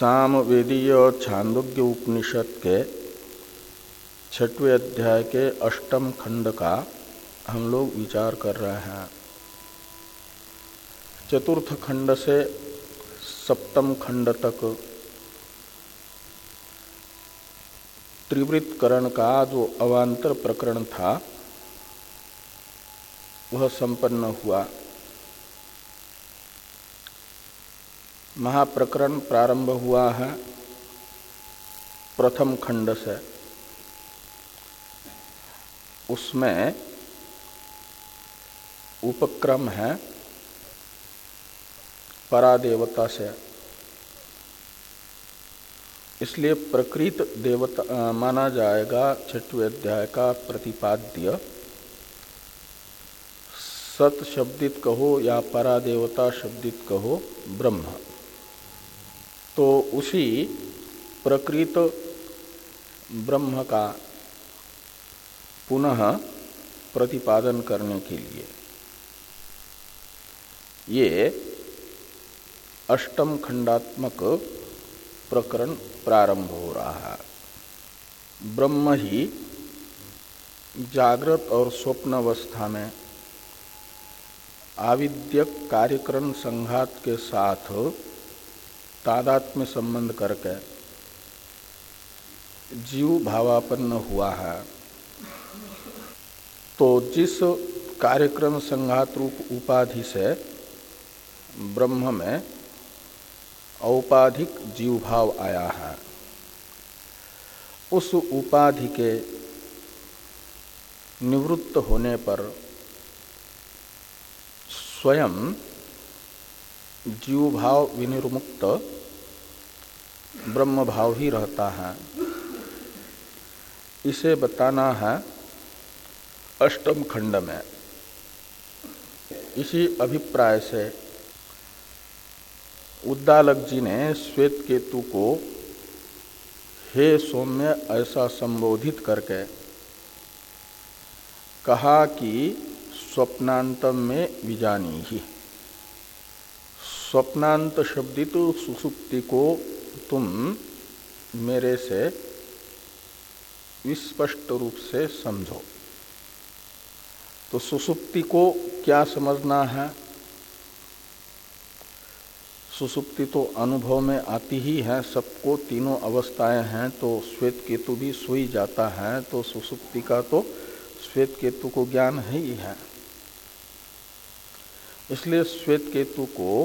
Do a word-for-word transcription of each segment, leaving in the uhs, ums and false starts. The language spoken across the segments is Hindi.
सामवेदीय छांदोग्य उपनिषद के छठवें अध्याय के अष्टम खंड का हम लोग विचार कर रहे हैं। चतुर्थ खंड से सप्तम खंड तक त्रिवृत्तकरण का जो अवान्तर प्रकरण था वह संपन्न हुआ। महाप्रकरण प्रारंभ हुआ है प्रथम खंड से। उसमें उपक्रम है परादेवता से, इसलिए प्रकृत देवता माना जाएगा छठवें अध्याय का प्रतिपाद्य। सत शब्दित कहो या परादेवता शब्दित कहो ब्रह्म, तो उसी प्रकृत ब्रह्म का पुनः प्रतिपादन करने के लिए ये अष्टम खंडात्मक प्रकरण प्रारंभ हो रहा है। ब्रह्म ही जागृत और स्वप्न अवस्था में आविद्यक कार्यक्रम संघात के साथ तादात्म्य संबंध करके जीव भावापन्न हुआ है। तो जिस कार्यक्रम संघात रूप उपाधि से ब्रह्म में औपाधिक जीव भाव आया है, उस उपाधि के निवृत्त होने पर स्वयं जीव भाव विनिर्मुक्त ब्रह्म भाव ही रहता है। इसे बताना है अष्टम खंड में। इसी अभिप्राय से उद्दालक जी ने श्वेत केतु को हे सौम्य ऐसा संबोधित करके कहा कि स्वप्नांतम में विजानी ही। स्वप्नांत शब्दित सुसुप्ति को तुम मेरे से विस्पष्ट रूप से समझो। तो सुसुप्ति को क्या समझना है? सुसुप्ति तो अनुभव में आती ही है सबको, तीनों अवस्थाएं हैं। तो श्वेत केतु भी सोई जाता है, तो सुसुप्ति का तो श्वेत केतु को ज्ञान है ही है। इसलिए श्वेत केतु को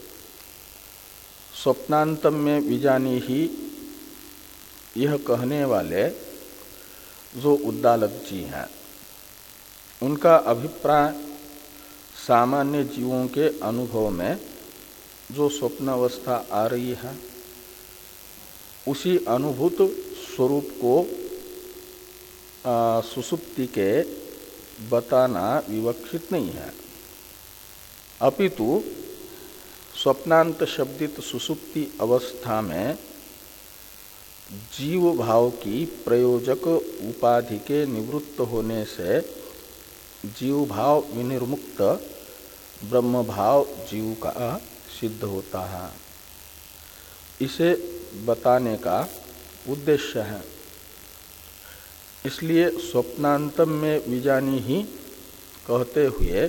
स्वप्नांतम में विजानी ही यह कहने वाले जो उद्दालक जी हैं, उनका अभिप्राय सामान्य जीवों के अनुभव में जो स्वप्न अवस्था आ रही है उसी अनुभूत स्वरूप को आ, सुसुप्ति के बताना विवक्षित नहीं है, अपितु स्वप्नांत शब्दित सुसुप्ति अवस्था में जीव भाव की प्रयोजक उपाधि के निवृत्त होने से जीव भाव विनिर्मुक्त ब्रह्म भाव जीव का सिद्ध होता है। इसे बताने का उद्देश्य है। इसलिए स्वप्नांतम में विजानी ही कहते हुए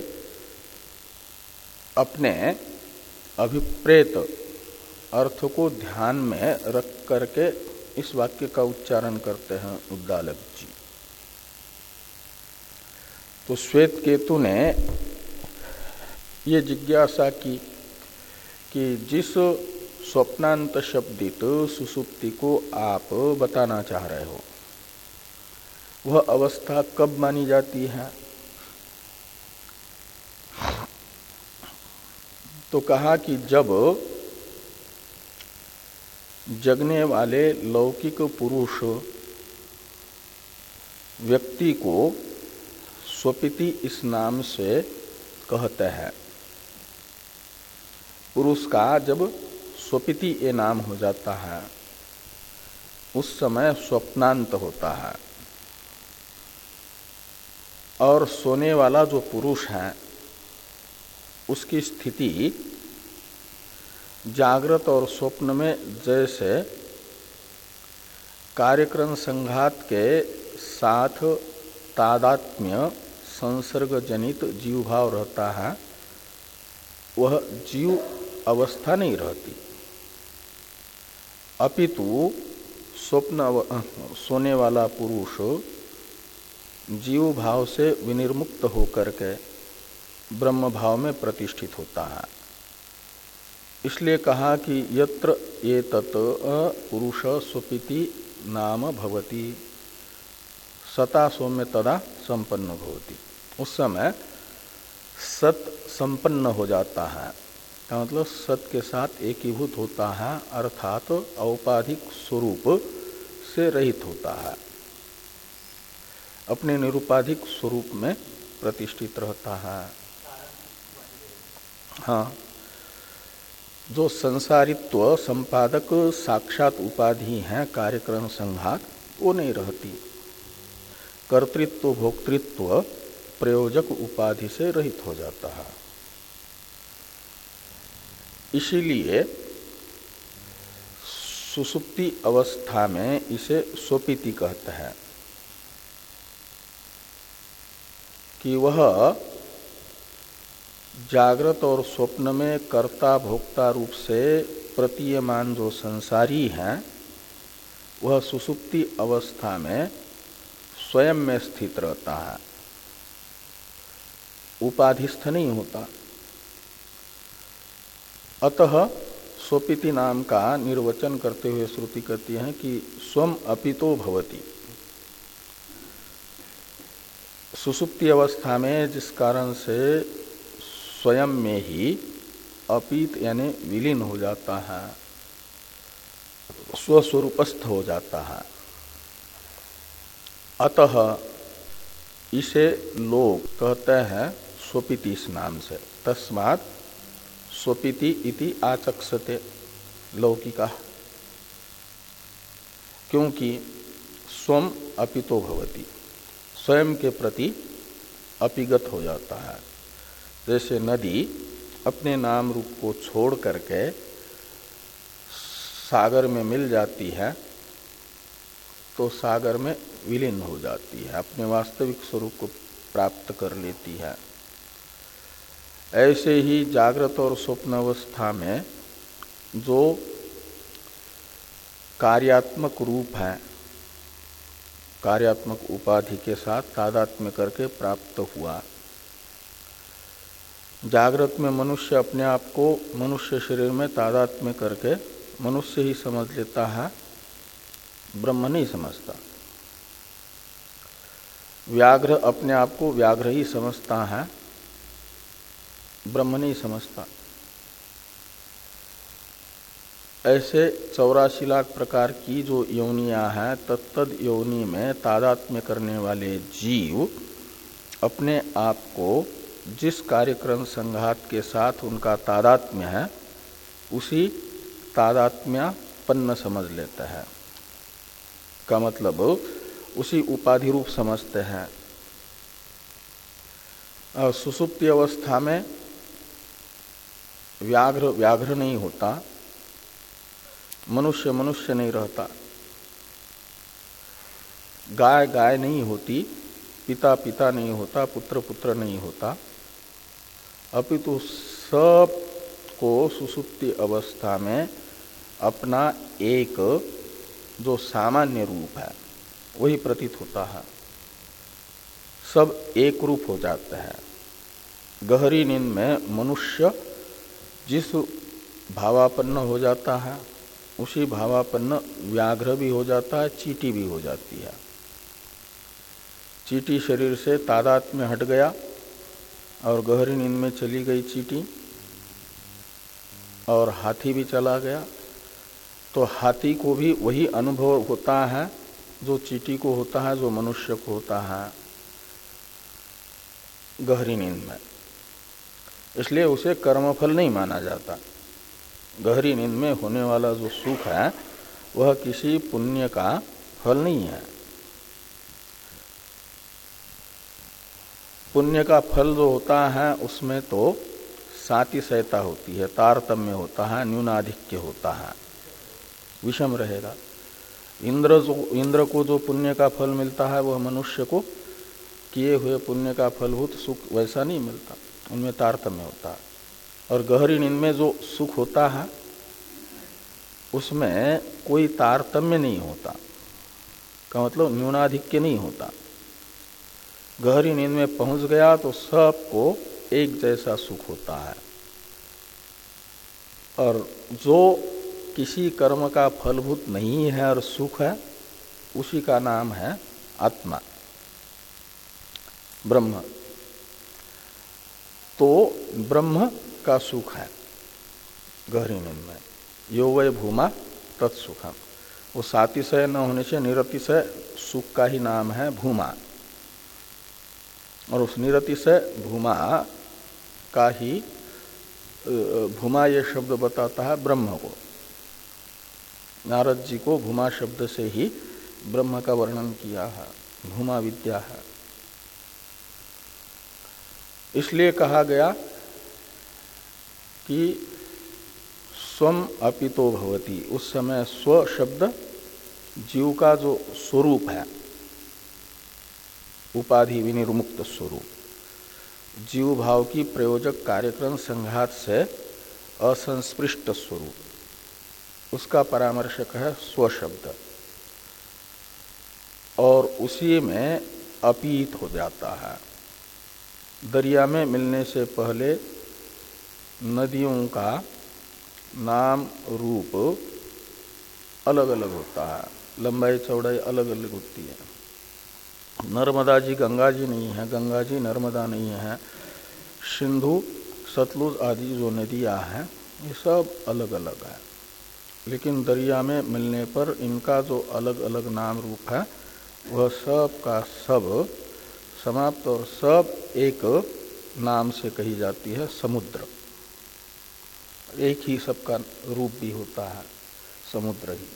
अपने अभिप्रेत अर्थ को ध्यान में रख करके इस वाक्य का उच्चारण करते हैं उद्दालक जी। तो श्वेत केतु ने ये जिज्ञासा की कि जिस स्वप्नांत शब्दित सुसुप्ति को आप बताना चाह रहे हो वह अवस्था कब मानी जाती है? तो कहा कि जब जगने वाले लौकिक पुरुष व्यक्ति को स्वपिति इस नाम से कहते हैं। पुरुष का जब स्वपिति ये नाम हो जाता है उस समय स्वप्नांत होता है, और सोने वाला जो पुरुष है उसकी स्थिति जागृत और स्वप्न में जैसे कार्यक्रम संघात के साथ तादात्म्य संसर्ग जनित जीव भाव रहता है, वह जीव अवस्था नहीं रहती, अपितु स्वप्न सोने वाला पुरुष जीव भाव से विनिर्मुक्त होकर के ब्रह्म भाव में प्रतिष्ठित होता है। इसलिए कहा कि यत्र एतत् पुरुष स्वपिति नाम भवति सता सौम्य तदा संपन्न भवति। उस समय सत संपन्न हो जाता है, का मतलब सत के साथ एकीभूत होता है, अर्थात औपाधिक स्वरूप से रहित होता है, अपने निरुपाधिक स्वरूप में प्रतिष्ठित रहता है। हाँ, जो संसारित्व संपादक साक्षात उपाधि है कार्यक्रम संघात, वो नहीं रहती, कर्तृत्व भोक्तृत्व प्रयोजक उपाधि से रहित हो जाता है। इसीलिए सुसुप्ति अवस्था में इसे स्वपिति कहते हैं कि वह जागृत और स्वप्न में कर्ता भोक्ता रूप से प्रतीयमान जो संसारी हैं, वह सुसुप्ति अवस्था में स्वयं में स्थित रहता है, उपाधिस्थ नहीं होता। अतः स्वपिति नाम का निर्वचन करते हुए श्रुति कहती है कि स्वम अपितो भवति। सुसुप्ति अवस्था में जिस कारण से स्वयं में ही अपीत यानी विलीन हो जाता है, स्वस्वरूपस्थ हो जाता है, अतः इसे लोग कहते हैं स्वपिति इस नाम से। तस्मात् स्वपिति इति आचक्षते लौकिका, क्योंकि स्वम अपितो भवति, स्वयं के प्रति अपिगत हो जाता है। जैसे नदी अपने नाम रूप को छोड़ करके सागर में मिल जाती है तो सागर में विलीन हो जाती है, अपने वास्तविक स्वरूप को प्राप्त कर लेती है। ऐसे ही जागृत और स्वप्न अवस्था में जो कार्यात्मक रूप है, कार्यात्मक उपाधि के साथ तादात्म्य करके प्राप्त हुआ। जागृत में मनुष्य अपने आप को मनुष्य शरीर में तादात्म्य करके मनुष्य ही समझ लेता है, ब्रह्म नहीं समझता। व्याघ्र अपने आप को व्याघ्र ही समझता है, ब्रह्म नहीं समझता। ऐसे चौरासी लाख प्रकार की जो योनियां हैं, तत्तद योनि में तादात्म्य करने वाले जीव अपने आप को जिस कार्यक्रम संघात के साथ उनका तादात्म्य है, उसी तादात्म्यपन्न समझ लेते हैं, का मतलब उसी उपाधि रूप समझते हैं। और सुसुप्ति अवस्था में व्याघ्र व्याघ्र नहीं होता, मनुष्य मनुष्य नहीं रहता, गाय गाय नहीं होती, पिता पिता नहीं होता, पुत्र पुत्र नहीं होता, अपितु सब को सुसुप्ति अवस्था में अपना एक जो सामान्य रूप है वही प्रतीत होता है, सब एक रूप हो जाते हैं। गहरी नींद में मनुष्य जिस भावापन्न हो जाता है, उसी भावापन्न व्याघ्र भी हो जाता है, चींटी भी हो जाती है। चींटी शरीर से तादात्म्य हट गया और गहरी नींद में चली गई चींटी, और हाथी भी चला गया, तो हाथी को भी वही अनुभव होता है जो चींटी को होता है, जो मनुष्य को होता है गहरी नींद में। इसलिए उसे कर्मफल नहीं माना जाता। गहरी नींद में होने वाला जो सुख है वह किसी पुण्य का फल नहीं है। पुण्य का फल जो होता है उसमें तो सातिशयता होती है, तारतम्य होता है, न्यूनाधिक्य होता है, विषम रहेगा। इंद्र जो इंद्र को जो पुण्य का फल मिलता है वह मनुष्य को किए हुए पुण्य का फलभूत सुख वैसा नहीं मिलता, उनमें तारतम्य होता है। और गहरी नींद में जो सुख होता है उसमें कोई तारतम्य नहीं होता, का मतलब न्यूनाधिक्य नहीं होता। गहरी नींद में पहुंच गया तो सबको एक जैसा सुख होता है। और जो किसी कर्म का फलभूत नहीं है और सुख है, उसी का नाम है आत्मा, ब्रह्म। तो ब्रह्म का सुख है गहरी नींद में, यो वै भूमा तत्सुखम। वो सातिशय न होने से निरतिशय सुख का ही नाम है भूमा, और उस निरतिशय भूमा का ही भूमा ये शब्द बताता है ब्रह्म को। नारद जी को भूमा शब्द से ही ब्रह्म का वर्णन किया है, भूमा विद्या है। इसलिए कहा गया कि स्वम अपितो भवति, उस समय स्व शब्द जीव का जो स्वरूप है, उपाधि विनिर्मुक्त स्वरूप, जीव भाव की प्रयोजक कार्यक्रम संघात से असंस्पृष्ट स्वरूप, उसका परामर्शक है स्व शब्द, और उसी में अपीत हो जाता है। दरिया में मिलने से पहले नदियों का नाम रूप अलग अलग होता है, लंबाई चौड़ाई अलग अलग होती है। नर्मदा जी गंगा जी नहीं है, गंगा जी नर्मदा नहीं है, सिंधु सतलुज आदि जो नदियाँ हैं ये सब अलग अलग है। लेकिन दरिया में मिलने पर इनका जो अलग अलग नाम रूप है वह सब का सब समाप्त और सब एक नाम से कही जाती है, समुद्र। एक ही सबका रूप भी होता है, समुद्र ही।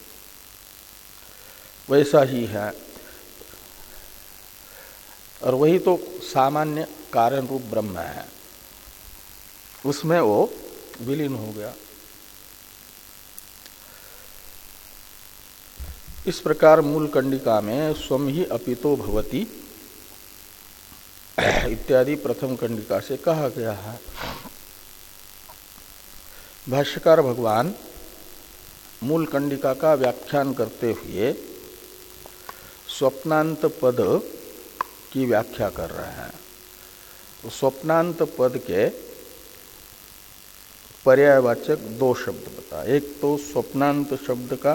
वैसा ही है, और वही तो सामान्य कारण रूप ब्रह्म है, उसमें वो विलीन हो गया। इस प्रकार मूल कंडिका में स्वम ही अपितो भवति इत्यादि प्रथम कंडिका से कहा गया है। भाष्यकार भगवान मूल कंडिका का व्याख्यान करते हुए स्वप्नांत पद की व्याख्या कर रहे हैं। तो स्वप्नांत पद के पर्यायवाचक दो शब्द बता। एक तो स्वप्नांत शब्द का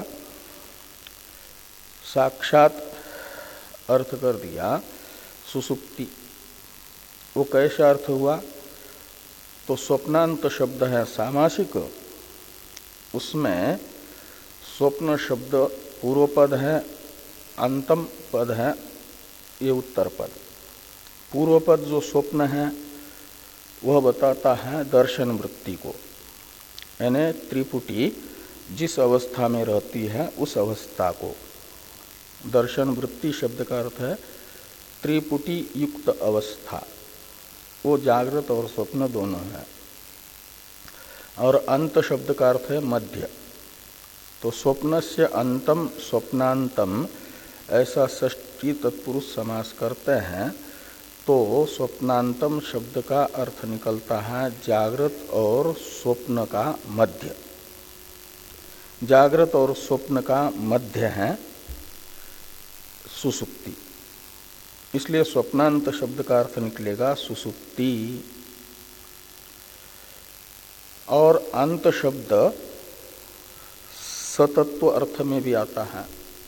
साक्षात अर्थ कर दिया सुसुप्ति। वो कैसा अर्थ हुआ? तो स्वप्नांत शब्द है सामासिक, उसमें स्वप्न शब्द पूर्व पद है, अंतम पद है ये उत्तर पद। पूर्व पद जो स्वप्न है वह बताता है दर्शन वृत्ति को, यानी त्रिपुटी जिस अवस्था में रहती है उस अवस्था को। दर्शन वृत्ति शब्द का अर्थ है त्रिपुटी युक्त अवस्था, वो जागृत और स्वप्न दोनों है। और अंत शब्द का अर्थ है मध्य। तो स्वप्न से अंतम स्वप्नांतम ऐसा षष्ठी तत्पुरुष समास करते हैं तो स्वप्नांतम शब्द का अर्थ निकलता है जागृत और स्वप्न का मध्य। जागृत और स्वप्न का मध्य है सुसुप्ति, इसलिए स्वप्नांत शब्द का अर्थ निकलेगा सुसुप्ति। और अंत शब्द सतत्व अर्थ में भी आता है,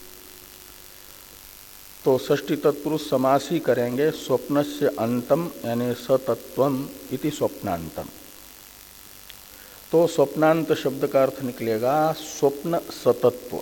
तो षष्ठी तत्पुरुष समास ही करेंगे स्वप्न से अंतम यानी सतत्वम इति स्वप्नांतम। तो स्वप्नांत शब्द का अर्थ निकलेगा स्वप्न सतत्व।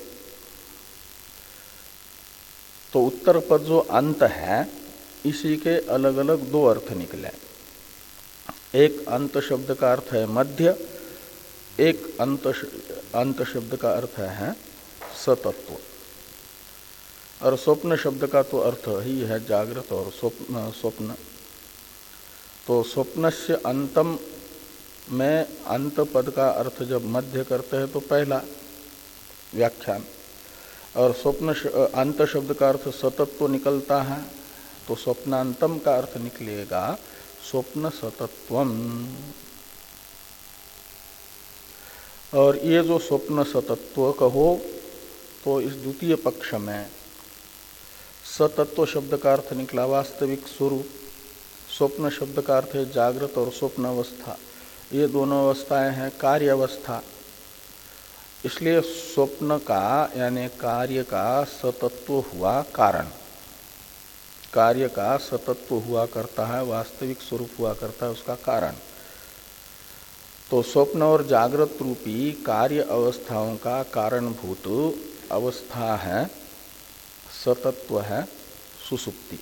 तो उत्तर पद जो अंत है इसी के अलग अलग दो अर्थ निकले। एक अंत शब्द का अर्थ है मध्य, एक अंत अंत शब्द का अर्थ है सतत्व। और स्वप्न शब्द का तो अर्थ ही है जागृत और स्वप्न स्वप्न। तो स्वप्न से अंतम में अंत पद का अर्थ जब मध्य करते हैं तो पहला व्याख्यान, और स्वप्न अंत शब्द का अर्थ सतत्व निकलता है तो स्वप्नांतम का अर्थ निकलेगा स्वप्न सतत्वम। और ये जो स्वप्न सतत्व कहो तो इस द्वितीय पक्ष में सतत्व शब्द का अर्थ निकला वास्तविक स्वरूप, स्वप्न शब्द का अर्थ है जागृत और स्वप्न अवस्था, ये दोनों अवस्थाएं हैं कार्य अवस्था। इसलिए स्वप्न का यानी कार्य का सतत्व हुआ कारण, कार्य का सतत्व हुआ करता है, वास्तविक स्वरूप हुआ करता है उसका कारण। तो स्वप्न और जागृत रूपी कार्य अवस्थाओं का कारणभूत अवस्था है, सतत्व है सुषुप्ति।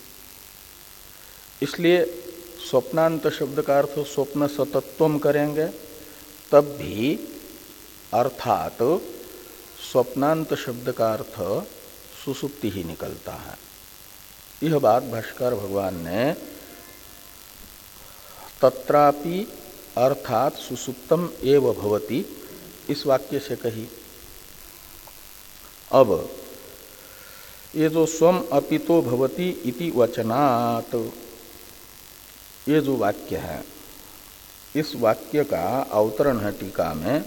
इसलिए स्वप्नांत शब्द का अर्थ स्वप्न सतत्वम करेंगे तब भी अर्थात स्वप्नांत शब्द का अर्थ सुषुप्ति ही निकलता है। यह बात भाष्कर भगवान ने तत्रापि अर्थात सुसुप्तम एव भवति इस वाक्य से कही। अब ये जो स्वम अपितो भवति इति वचनात्, ये जो वाक्य है इस वाक्य का अवतरण है टीका में,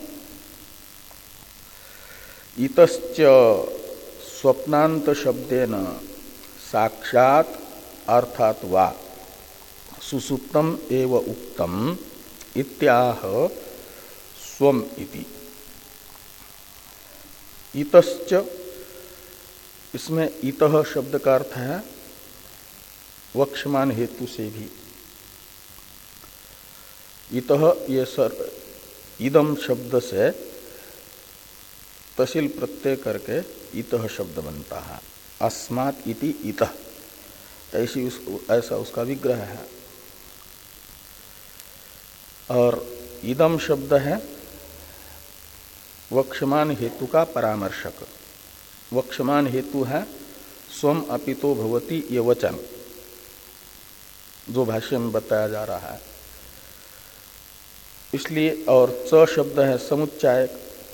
इतश्च स्वप्नांत शब्देन साक्षात अर्थात वा सुसुप्तम एव उक्तम इत्याह स्वम इति। इतश्च, इसमें इतः शब्द का अर्थ है वक्ष्यमान हेतु से भी। इतः ये सर इदम शब्द से तसिल प्रत्यय करके इतः शब्द बनता है, अस्मात् इति इतः, ऐसी उस, ऐसा उसका विग्रह है। और इदम शब्द है वक्ष्यमान हेतु का परामर्शक। वक्ष्यमान हेतु है स्वम अपितो भवति ये वचन जो भाष्य में बताया जा रहा है। इसलिए और च शब्द है समुच्चायक,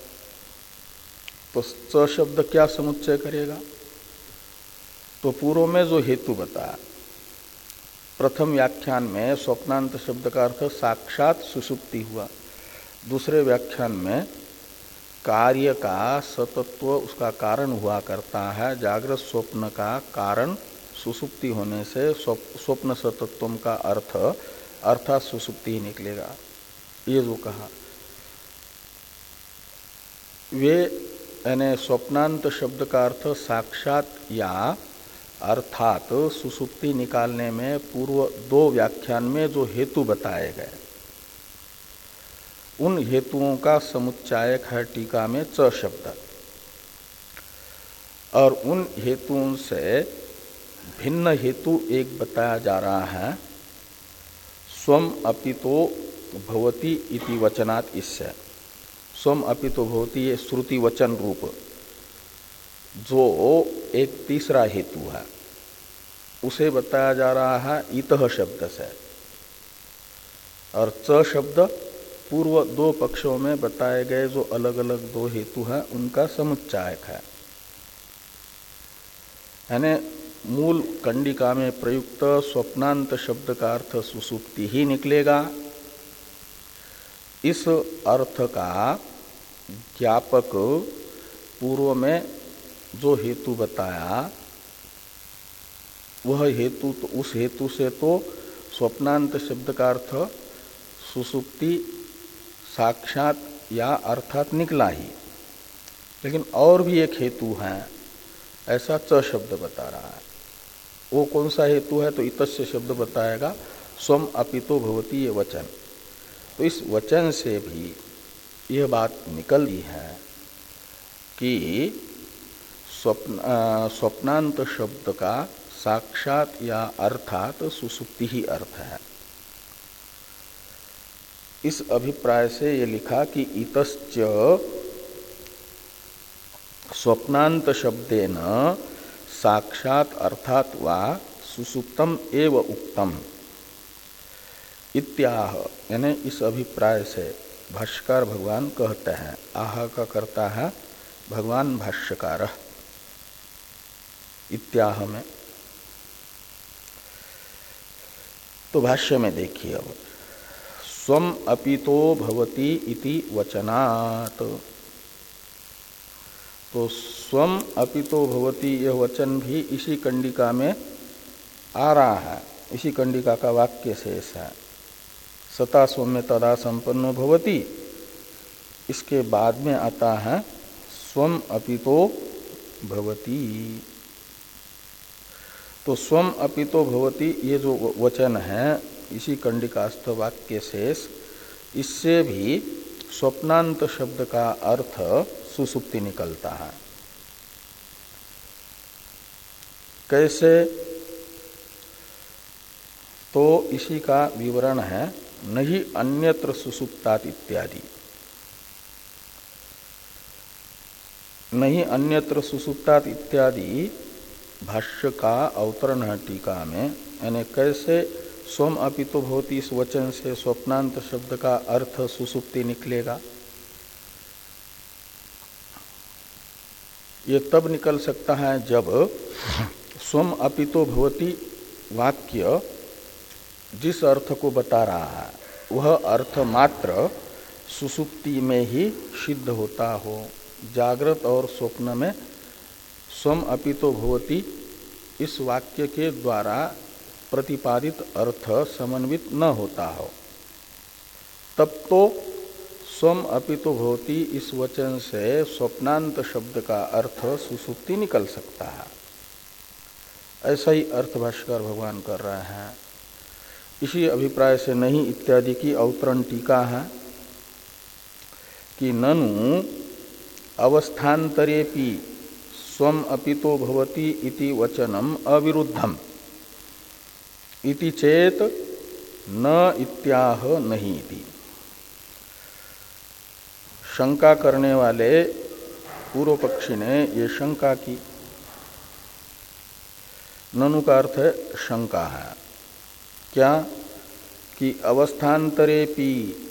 तो च शब्द क्या समुच्चय करेगा? तो पूर्व में जो हेतु बताया प्रथम व्याख्यान में स्वप्नांत शब्द का अर्थ साक्षात सुषुप्ति हुआ, दूसरे व्याख्यान में कार्य का सतत्व उसका कारण हुआ करता है, जागृत स्वप्न का कारण सुषुप्ति होने से स्वप्न सतत्वम का अर्थ अर्थात सुषुप्ति ही निकलेगा। ये जो कहा वे यानी स्वप्नांत शब्द का अर्थ साक्षात या अर्थात सुषुप्ति निकालने में पूर्व दो व्याख्यान में जो हेतु बताए गए उन हेतुओं का समुच्चायक है टीका में च शब्द, और उन हेतुओं से भिन्न हेतु एक बताया जा रहा है स्वम अपितो भवति इति वचनात्। इससे स्वम अपितो भवति ये श्रुति वचन रूप जो एक तीसरा हेतु है उसे बताया जा रहा है इतः शब्द से, और च शब्द पूर्व दो पक्षों में बताए गए जो अलग अलग दो हेतु हैं उनका समुच्चायक है। यानी मूल कंडिका में प्रयुक्त स्वप्नांत शब्द का अर्थ सुसुप्ति ही निकलेगा। इस अर्थ का ज्ञापक पूर्व में जो हेतु बताया वह हेतु तो उस हेतु से तो स्वप्नांत शब्द का अर्थ सुसुप्ति साक्षात या अर्थात निकला ही, लेकिन और भी एक हेतु है ऐसा च शब्द बता रहा है। वो कौन सा हेतु है? तो इतस्य शब्द बताएगा स्वम अपितो भवति ये वचन। तो इस वचन से भी यह बात निकली है कि स्वप्न स्वप्नांत शब्द का साक्षात या अर्थात सुसुप्ति ही अर्थ है। इस अभिप्राय से ये लिखा कि इतश्च स्वप्नांत शब्देन साक्षात अर्थात वा सुसुप्तम एव उक्तम। इत्याह यानी इस अभिप्राय से भाष्यकार भगवान कहते हैं। आह का करता है भगवान भाष्यकार। इत्याह में तो भाष्य में देखिए अब स्वम अपितो भवति इति वचनात्। तो स्वम अपितो भवति यह वचन भी इसी कंडिका में आ रहा है, इसी कंडिका का वाक्य शेष है। सता सौम्य तदा संपन्नो भवति, इसके बाद में आता है स्वम अपितो भवति। तो स्वम अपितो भवति ये जो वचन है इसी कंडिकास्थ वाक्य शेष, इससे भी स्वप्नांत शब्द का अर्थ सुसुप्ति निकलता है। कैसे? तो इसी का विवरण है नहीं अन्यत्र सुसुप्तात इत्यादि। नहीं अन्यत्र सुसुप्तात इत्यादि भाष्य का अवतरण है टीका में। यानी कैसे स्वम अपितो भवति इस वचन से स्वप्नांत शब्द का अर्थ सुसुप्ति निकलेगा? ये तब निकल सकता है जब स्वम अपितो भवति वाक्य जिस अर्थ को बता रहा है वह अर्थ मात्र सुसुप्ति में ही सिद्ध होता हो। जागृत और स्वप्न में स्वम अपितो भवति इस वाक्य के द्वारा प्रतिपादित अर्थ समन्वित न होता हो, तब तो स्वम अपितो भवति इस वचन से स्वप्नांत शब्द का अर्थ सुसुप्ति निकल सकता है। ऐसा ही अर्थ भाष्यकार भगवान कर रहे हैं। इसी अभिप्राय से नहीं इत्यादि की अवतरण टीका है कि ननु अवस्थान्तरेपि स्वम अपितो भवति इति वचनम अविरुद्धम इति चेत न इत्याह नहीं इति। शंका करने वाले पूर्व पक्षी ने ये शंका की। ननु का अर्थ है शंका है। क्या? कि अवस्थान्तरेपि,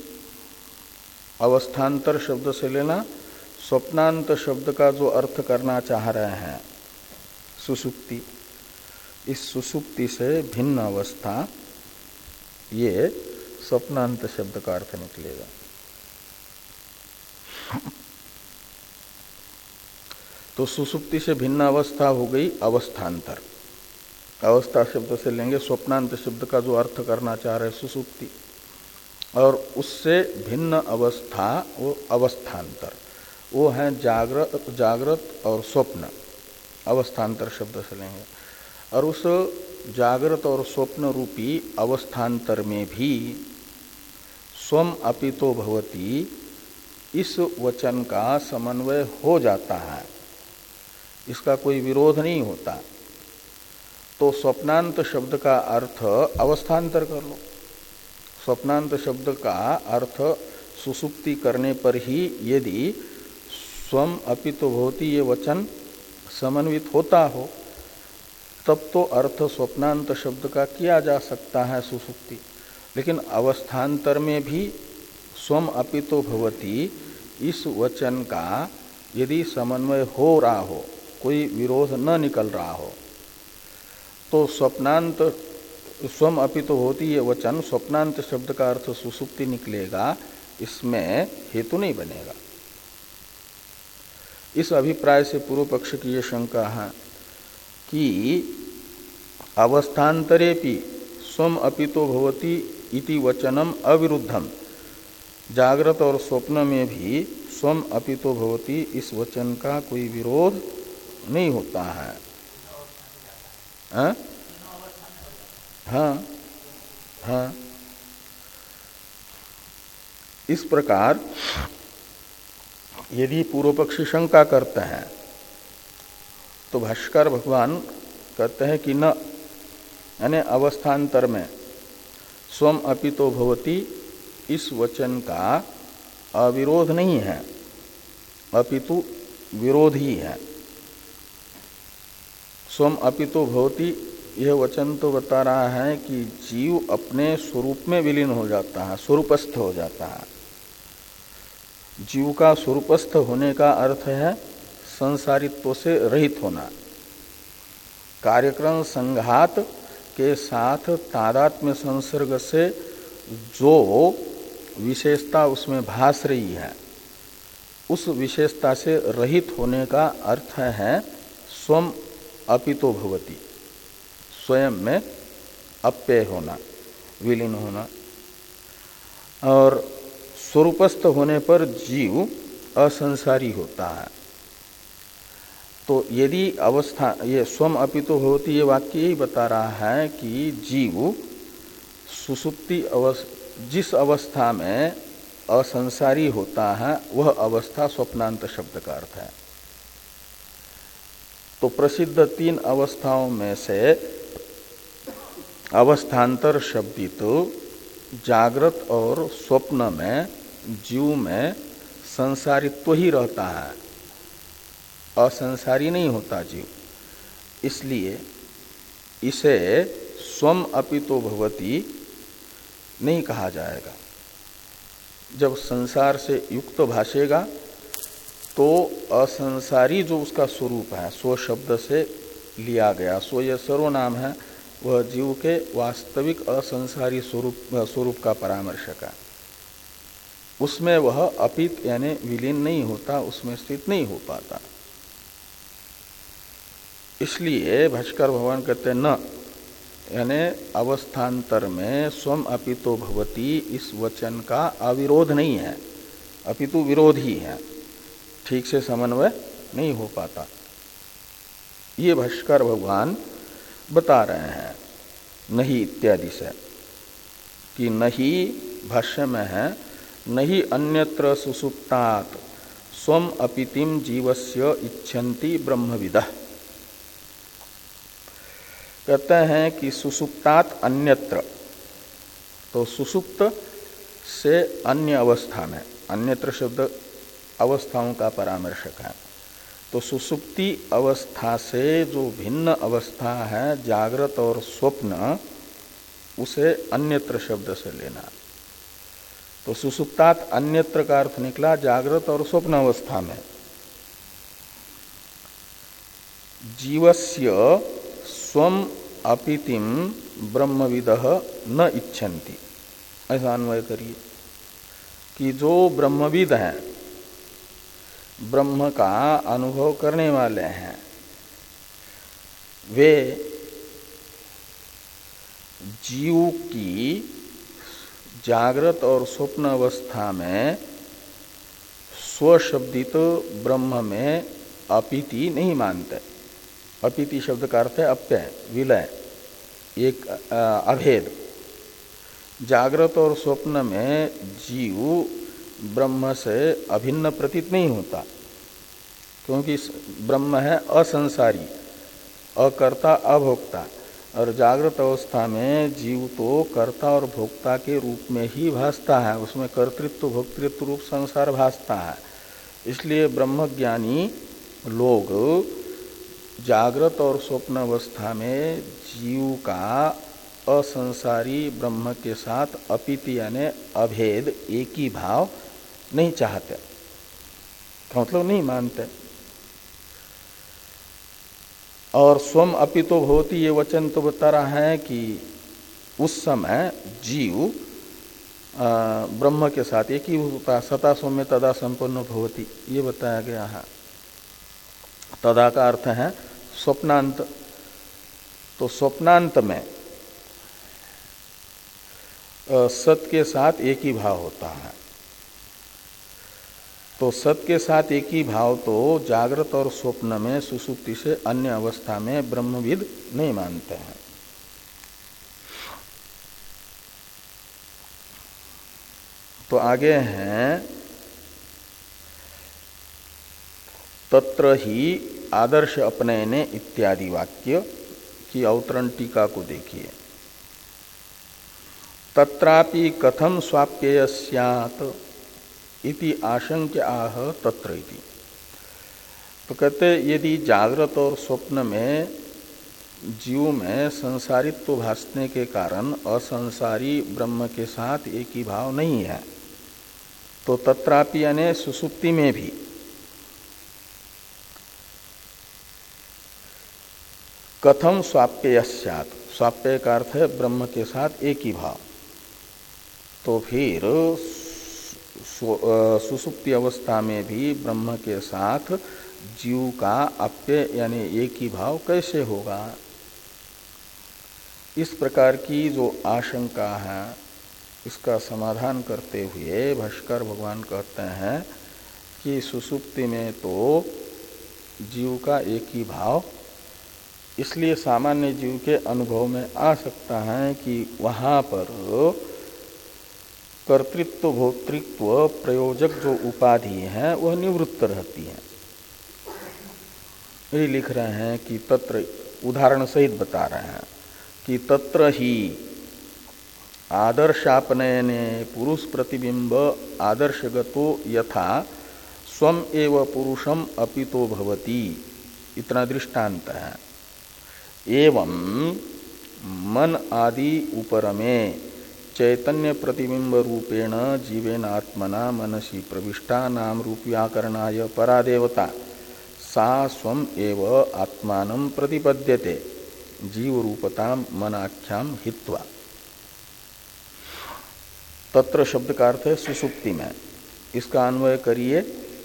अवस्थान्तर शब्द से लेना स्वप्नांत शब्द का जो अर्थ करना चाह रहे हैं सुसुप्ति, इस सुसुप्ति से भिन्न अवस्था, ये स्वप्नांत शब्द का अर्थ निकलेगा। तो सुसुप्ति से भिन्न अवस्था हो गई अवस्थान्तर। अवस्था शब्द से लेंगे स्वप्नांत शब्द का जो अर्थ करना चाह रहे सुसुप्ति, और उससे भिन्न अवस्था वो अवस्थान्तर, वो है जागृत जागृत और स्वप्न, अवस्थान्तर शब्द से लेंगे। और उस जागृत और स्वप्न रूपी अवस्थान्तर में भी स्वम अपितो भवति इस वचन का समन्वय हो जाता है, इसका कोई विरोध नहीं होता। तो स्वप्नांत शब्द का अर्थ अवस्थान्तर कर लो। स्वप्नांत शब्द का अर्थ सुसुप्ति करने पर ही यदि स्वम अपितो भवति ये वचन समन्वित होता हो, तब तो अर्थ स्वप्नांत शब्द का किया जा सकता है सुसुप्ति। लेकिन अवस्थान्तर में भी स्वम अपितो भवति इस वचन का यदि समन्वय हो रहा हो, कोई विरोध न निकल रहा हो, तो स्वप्नांत स्वम अपितो भवति ये वचन स्वप्नांत शब्द का अर्थ सुसुप्ति निकलेगा, इसमें हेतु नहीं बनेगा। इस अभिप्राय से पूर्व पक्ष की ये शंका है कि अवस्थान्तरेपि स्वम अपितो भवति इति वचनम अविरुद्धम, जागृत और स्वप्न में भी स्वम अपितो भवति इस वचन का कोई विरोध नहीं होता है। हाँ हाँ हाँ इस प्रकार यदि पूर्व पक्षी शंका करते हैं तो भाष्यकार भगवान कहते हैं कि न, यानी अवस्थान्तर में स्वम अपितो भवति इस वचन का अविरोध नहीं है, अपितु विरोध ही है। स्वम अपितो भवति यह वचन तो बता रहा है कि जीव अपने स्वरूप में विलीन हो जाता है, स्वरूपस्थ हो जाता है। जीव का स्वरूपस्थ होने का अर्थ है संसारित्व से रहित होना। कार्यक्रम संघात के साथ तादात्म्य संसर्ग से जो विशेषता उसमें भास रही है, उस विशेषता से रहित होने का अर्थ है स्वम अपितो भवति, स्वयं में अप्यय होना, विलीन होना। और स्वरूपस्थ होने पर जीव असंसारी होता है। तो यदि अवस्था, ये स्वम अपितो भवति, ये वाक्य यही बता रहा है कि जीव सुसुप्ति अवस्था, जिस अवस्था में असंसारी होता है वह अवस्था स्वप्नांत शब्द का अर्थ है। तो प्रसिद्ध तीन अवस्थाओं में से अवस्थांतर शब्दित तो जागृत और स्वप्न में जीव में संसारित्व ही रहता है, असंसारी नहीं होता जीव। इसलिए इसे स्वम अपितो भवति नहीं कहा जाएगा। जब संसार से युक्त भाषेगा तो असंसारी जो उसका स्वरूप है, स्व शब्द से लिया गया, स्व यह सर्वनाम है, वह जीव के वास्तविक असंसारी स्वरूप स्वरूप का परामर्शक है। उसमें वह अपित यानी विलीन नहीं होता, उसमें स्थित नहीं हो पाता। इसलिए भाष्कर भगवान कहते हैं न, यानी अवस्थांतर में स्वम अपितो भवति, इस वचन का अविरोध नहीं है, अपितु विरोध ही है, ठीक से समन्वय नहीं हो पाता। ये भाष्कर भगवान बता रहे हैं नहीं इत्यादि से, कि नहीं भाष्य में है नहीं अन्यत्र सुसुप्तात् स्वम अपितिम जीवस्य इच्छन्ति ब्रह्मविदः। कहते हैं कि सुसुप्तात् अन्यत्र, तो सुसुप्त से अन्य अवस्था में, अन्यत्र शब्द अवस्थाओं का परामर्शक है। तो सुसुप्ति अवस्था से जो भिन्न अवस्था है जागृत और स्वप्न, उसे अन्यत्र शब्द से लेना। तो सुसुप्तात् अन्यत्र का अर्थ निकला जागृत और स्वप्न अवस्था में। जीवस्य स्वम अपितिम ब्रह्मविदः न इच्छन्ति, ऐसा अन्वय करिए कि जो ब्रह्मविद हैं, ब्रह्म का अनुभव करने वाले हैं, वे जीव की जागृत और स्वप्न अवस्था में स्वशब्दित ब्रह्म में अपिति नहीं मानते। अपिति शब्द का अर्थ है अप्यय, विलय, एक अभेद। जागृत और स्वप्न में जीव ब्रह्म से अभिन्न प्रतीत नहीं होता, क्योंकि ब्रह्म है असंसारी, अकर्ता अभोक्ता, और जागृत अवस्था में जीव तो कर्ता और भोक्ता के रूप में ही भासता है, उसमें कर्तृत्व भोक्तृत्व रूप संसार भासता है। इसलिए ब्रह्मज्ञानी लोग जागृत और स्वप्न अवस्था में जीव का असंसारी ब्रह्म के साथ अपिति यानी अभेद, एक ही भाव नहीं चाहते, मतलब नहीं मानते। और स्वम अपितो भवति, ये वचन तो बता रहा है कि उस समय जीव ब्रह्म के साथ एक ही होता, सता सौम्य तदा संपन्न भवति, ये बताया गया है। तदा का अर्थ है स्वप्नांत। तो स्वप्नांत में सत के साथ एक ही भाव होता है। तो सत के साथ एक ही भाव तो जागृत और स्वप्न में सुसुप्ति से अन्य अवस्था में ब्रह्मविद नहीं मानते हैं। तो आगे हैं तत्र ही आदर्श अपनयने इत्यादि वाक्य की अवतरण टीका को देखिए। तत्रापि कथम स्वाप्यय स्यात् इति आशंक्य आह तत्र इति। तो कहते यदि जागृत और स्वप्न में जीव में संसारित्व भासने के कारण असंसारी ब्रह्म के साथ एक ही भाव नहीं है। तो तत्रापि यानी सुसुप्ति में भी कथम स्वाप्य स्यात्, स्वाप्य का अर्थ है ब्रह्म के साथ एक ही भाव। तो फिर सुसुप्ति अवस्था में भी ब्रह्म के साथ जीव का अप्य यानी एक ही भाव कैसे होगा? इस प्रकार की जो आशंका है इसका समाधान करते हुए भाष्कर भगवान कहते हैं कि सुसुप्ति में तो जीव का एक ही भाव इसलिए सामान्य जीव के अनुभव में आ सकता है कि वहाँ पर कर्तृत्व भोक्तृत्व प्रयोजक जो उपाधि है वह निवृत्त रहती है। ये लिख रहे हैं कि तत्र उदाहरण सहित बता रहे हैं कि तत्र ही आदर्शापनयने पुरुष प्रतिबिंब आदर्शगतो यथा स्वम एव पुरुषम अपितो भवति, इतना दृष्टांत है। एवं मन आदि उपरमे चैतन्य प्रतिबिंब रूपेण जीवेन आत्मना मनसि प्रविष्टा नाम रूप व्याकरणाय परादेवता सा स्वम एव आत्मानं प्रतिपद्यते जीव रूपताम मनाख्याम हित्वा। तत्र शब्द का अर्थ है सुसुप्ति में, इसका अन्वय करिए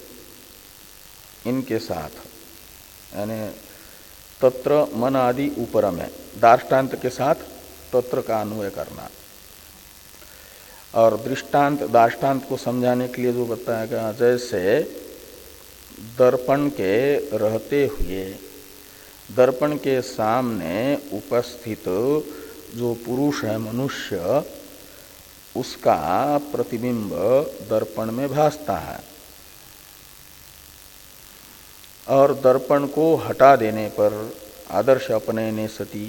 इनके साथ, यानी तत्र मन आदि ऊपर में दार्ष्टान्त के साथ तत्र का अन्वय करना। और दृष्टांत दार्ष्टान्त को समझाने के लिए जो बताया गया, जैसे दर्पण के रहते हुए दर्पण के सामने उपस्थित जो पुरुष है मनुष्य, उसका प्रतिबिंब दर्पण में भासता है और दर्पण को हटा देने पर आदर्श अपनयने सती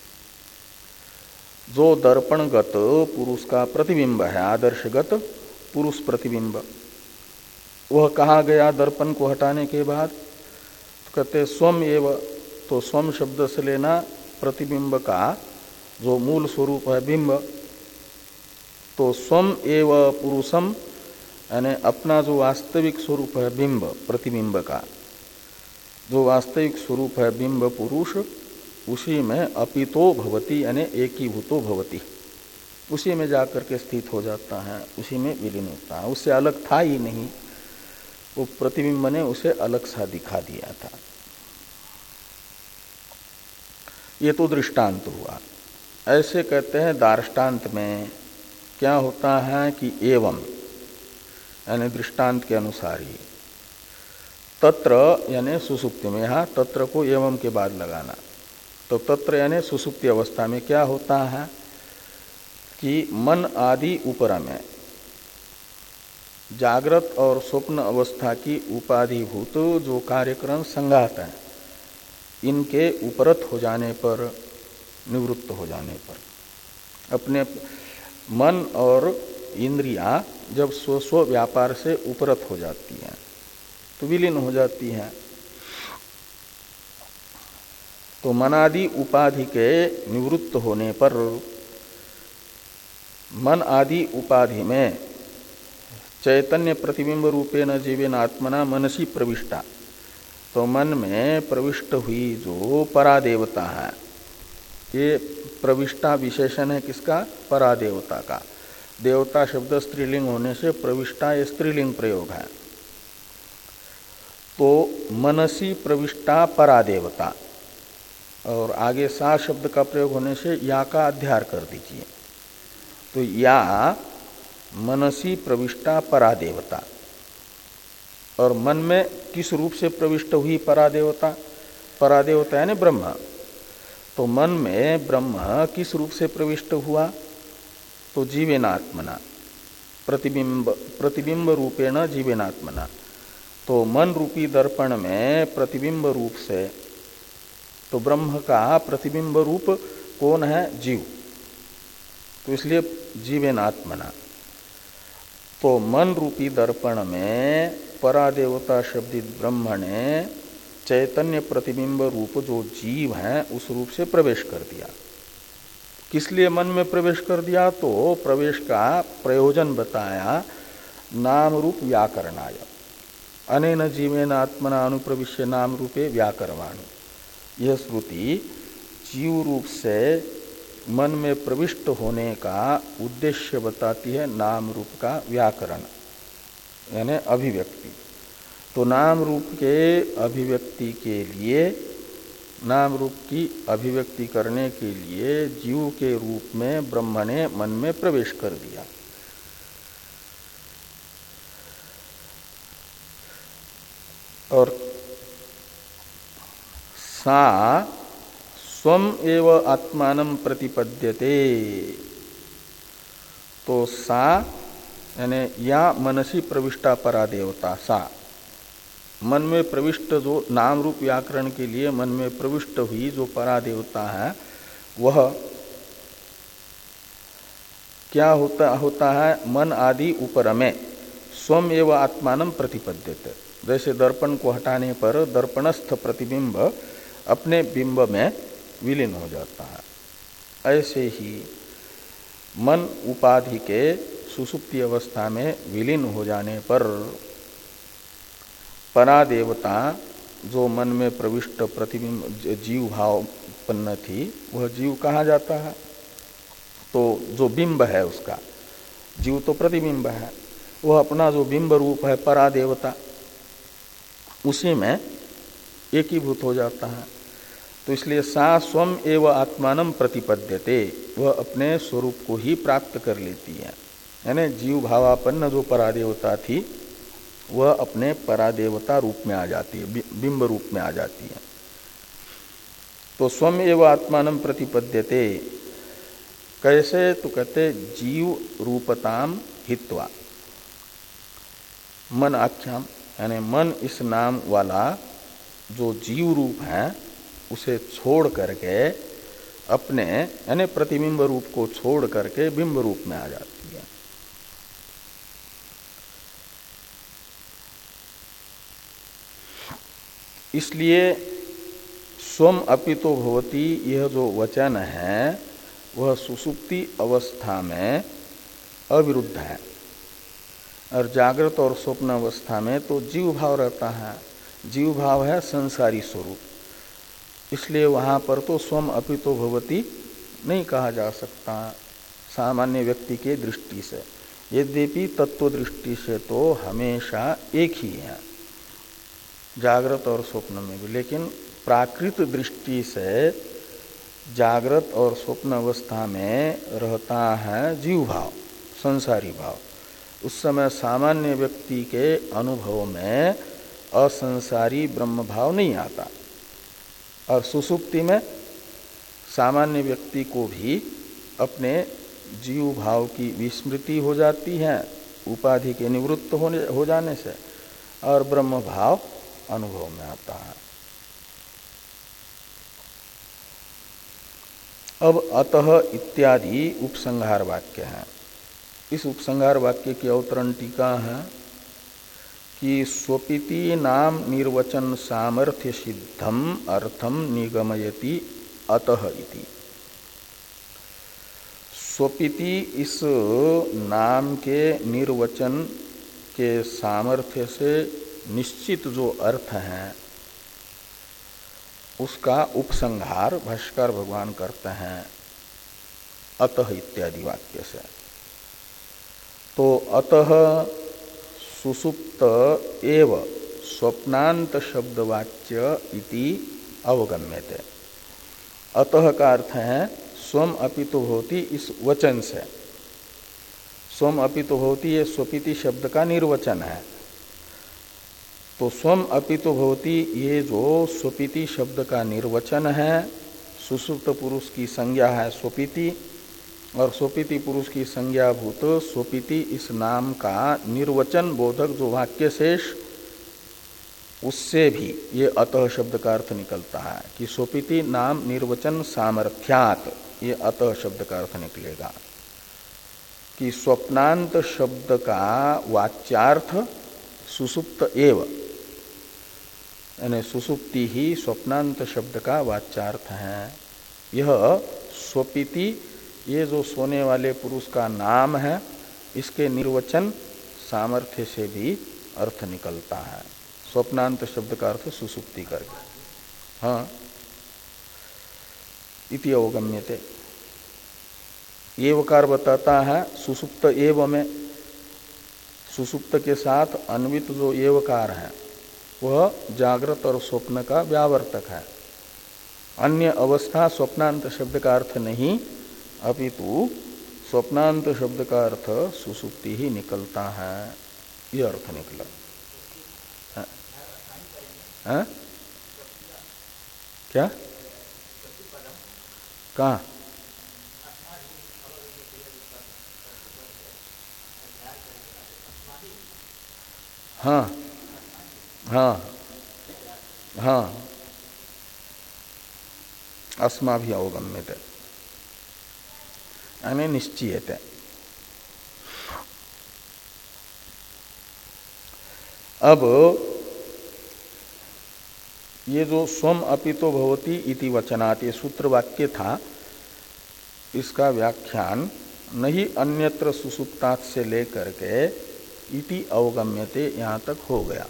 जो दर्पणगत पुरुष का प्रतिबिंब है, आदर्शगत पुरुष प्रतिबिंब, वह कहाँ गया दर्पण को हटाने के बाद? तो कहते स्वम एव, तो स्वम शब्द से लेना प्रतिबिंब का जो मूल स्वरूप है बिंब, तो स्वम एव पुरुषम यानी अपना जो वास्तविक स्वरूप है बिंब प्रतिबिंब का जो वास्तविक स्वरूप है बिंब पुरुष, उसी में अपितो भवति यानी एकीभूतो भवति, उसी में जाकर के स्थित हो जाता है, उसी में विलीन होता है, उससे अलग था ही नहीं। वो प्रतिबिंब ने उसे अलग सा दिखा दिया था। ये तो दृष्टांत हुआ। ऐसे कहते हैं दार्ष्टान्त में क्या होता है कि एवं यानी दृष्टांत के अनुसार ही तत्र यानी सुसुप्ति में, यहाँ तत्र को एवं के बाद लगाना, तो तत्र यानी सुसुप्ति अवस्था में क्या होता है कि मन आदि ऊपर में जागृत और स्वप्न अवस्था की उपाधिभूत जो कार्यक्रम संघात है, इनके उपरत हो जाने पर, निवृत्त हो जाने पर, अपने मन और इंद्रियां जब स्व स्व व्यापार से उपरत हो जाती हैं तो विलीन हो जाती हैं। तो मनादि उपाधि के निवृत्त होने पर मन आदि उपाधि में चैतन्य प्रतिबिंब रूपेण जीवेन आत्मना मनसी प्रविष्टा, तो मन में प्रविष्ट हुई जो परादेवता है, ये प्रविष्टा विशेषण है किसका? परादेवता का। देवता शब्द स्त्रीलिंग होने से प्रविष्टा ये स्त्रीलिंग प्रयोग है। तो मनसी प्रविष्टा परादेवता, और आगे सा शब्द का प्रयोग होने से या का अध्यार कर दीजिए, तो या मनसी प्रविष्टा परादेवता। और मन में किस रूप से प्रविष्ट हुई परादेवता? परादेवता यानी ब्रह्म। तो मन में ब्रह्म किस रूप से प्रविष्ट हुआ? तो जीवेनात्मना, प्रतिबिंब प्रतिबिंब रूपेण जीवेनात्मना। तो मन रूपी दर्पण में प्रतिबिंब रूप से, तो ब्रह्म का प्रतिबिंब रूप कौन है? जीव। तो इसलिए जीवेनात्मना। तो मन रूपी दर्पण में परादेवता शब्दित ब्रह्म ने चैतन्य प्रतिबिंब रूप जो जीव है उस रूप से प्रवेश कर दिया। किस लिए मन में प्रवेश कर दिया? तो प्रवेश का प्रयोजन बताया, नाम रूप व्याकरणाय अनेन जीवेन आत्मना अनुप्रविश्य नाम रूपे व्याकरवाणु। यह श्रुति जीव रूप से मन में प्रविष्ट होने का उद्देश्य बताती है, नाम रूप का व्याकरण यानी अभिव्यक्ति। तो नाम रूप के अभिव्यक्ति के लिए, नाम रूप की अभिव्यक्ति करने के लिए जीव के रूप में ब्रह्म ने मन में प्रवेश कर दिया। और सा स्वम एव आत्मानं प्रतिपद्यते। तो सा यानी या मनसी प्रविष्टा परा देवता, सा मन में प्रविष्ट जो नाम रूप व्याकरण के लिए मन में प्रविष्ट हुई जो परा देवता है, वह क्या होता होता है? मन आदि उपरमे स्वम एव आत्मानं प्रतिपद्यते। जैसे दर्पण को हटाने पर दर्पणस्थ प्रतिबिंब अपने बिंब में विलीन हो जाता है, ऐसे ही मन उपाधि के सुषुप्ति अवस्था में विलीन हो जाने पर परादेवता जो मन में प्रविष्ट प्रतिबिंब जीव भाव उत्पन्न थी, वह जीव कहाँ जाता है? तो जो बिंब है उसका, जीव तो प्रतिबिंब है, वह अपना जो बिंब रूप है परादेवता, उसी में एकीभूत हो जाता है। तो इसलिए सा स्वम एव आत्मानं प्रतिपद्यते, वह अपने स्वरूप को ही प्राप्त कर लेती है। यानी जीव भावापन्न जो परादेवता थी वह अपने परादेवता रूप में आ जाती है, बिंब रूप में आ जाती है। तो स्वम एव आत्मानं प्रतिपद्यते कैसे? तो कहते जीव रूपताम हित्वा, मन आख्याम यानी मन इस नाम वाला जो जीव रूप है उसे छोड़ करके अपने यानी प्रतिबिंब रूप को छोड़ करके बिंब रूप में आ जाती है। इसलिए स्वम अपितो भवति, यह जो वचन है वह सुसुप्ति अवस्था में अविरुद्ध है, और जागृत और स्वप्न अवस्था में तो जीव भाव रहता है। जीव भाव है संसारी स्वरूप, इसलिए वहां पर तो स्वम अपितो भवति नहीं कहा जा सकता सामान्य व्यक्ति के दृष्टि से। यद्यपि तत्व दृष्टि से तो हमेशा एक ही है, जागृत और स्वप्न में भी, लेकिन प्राकृत दृष्टि से जागृत और स्वप्न अवस्था में रहता है जीव भाव, संसारी भाव। उस समय सामान्य व्यक्ति के अनुभव में असंसारी ब्रह्म भाव नहीं आता, और सुसुप्ति में सामान्य व्यक्ति को भी अपने जीव भाव की विस्मृति हो जाती है उपाधि के निवृत्त होने हो जाने से, और ब्रह्म भाव अनुभव में आता है। अब अतः इत्यादि उपसंहार वाक्य है। इस उपसंहार वाक्य की अवतरण टीका है कि स्वपिति नाम निर्वचन सामर्थ्य सिद्धम अर्थम निगमयति अतः इति। स्वपिति इस नाम के निर्वचन के सामर्थ्य से निश्चित जो अर्थ है उसका उपसंहार भाष्यकार भगवान करते हैं अतः इत्यादि वाक्य से। तो अतः सुसुप्त एव स्वप्नांत शब्दवाच्य इति अवगम्यते। अतः का अर्थ है स्वम अपितु भवति, इस वचन से। स्वम अपितु भवति ये स्वपिति शब्द का निर्वचन है। तो स्वम अपितु भवति ये जो स्वपिति शब्द का निर्वचन है, सुसुप्त पुरुष की संज्ञा है स्वपिति, और स्वपिति पुरुष की संज्ञाभूत स्वपिति इस नाम का निर्वचन बोधक जो वाक्य शेष, उससे भी ये अतः शब्द का अर्थ निकलता है कि स्वपिति नाम निर्वचन सामर्थ्यात, ये अतः शब्द का अर्थ निकलेगा कि स्वप्नांत शब्द का वाच्यार्थ सुसुप्त एव, यानी सुसुप्ति ही स्वप्नांत शब्द का वाच्यार्थ है। यह स्वपिति, ये जो सोने वाले पुरुष का नाम है, इसके निर्वचन सामर्थ्य से भी अर्थ निकलता है। स्वप्नांत शब्द का अर्थ सुसुप्ति करके, हाँ, इति अवगम्यते। एवकार बताता है सुसुप्त एव में, सुसुप्त के साथ अन्वित जो एवकार है वह जागृत और स्वप्न का व्यावर्तक है। अन्य अवस्था स्वप्नांत शब्द का अर्थ नहीं, अपितु स्वप्नांत शब्द का अर्थ सुसुप्ति ही निकलता है। यह अर्थ निकला है? है? क्या कहाँ? हाँ हाँ हाँ, अस्माभि अवगम्यते यानी निश्चयते। अब ये जो स्वम अपितो भवति इति वचनात्, ये सूत्र वाक्य था, इसका व्याख्यान नहीं अन्यत्र सुसुप्तात् से लेकर के इति अवगम्यते यहाँ तक हो गया।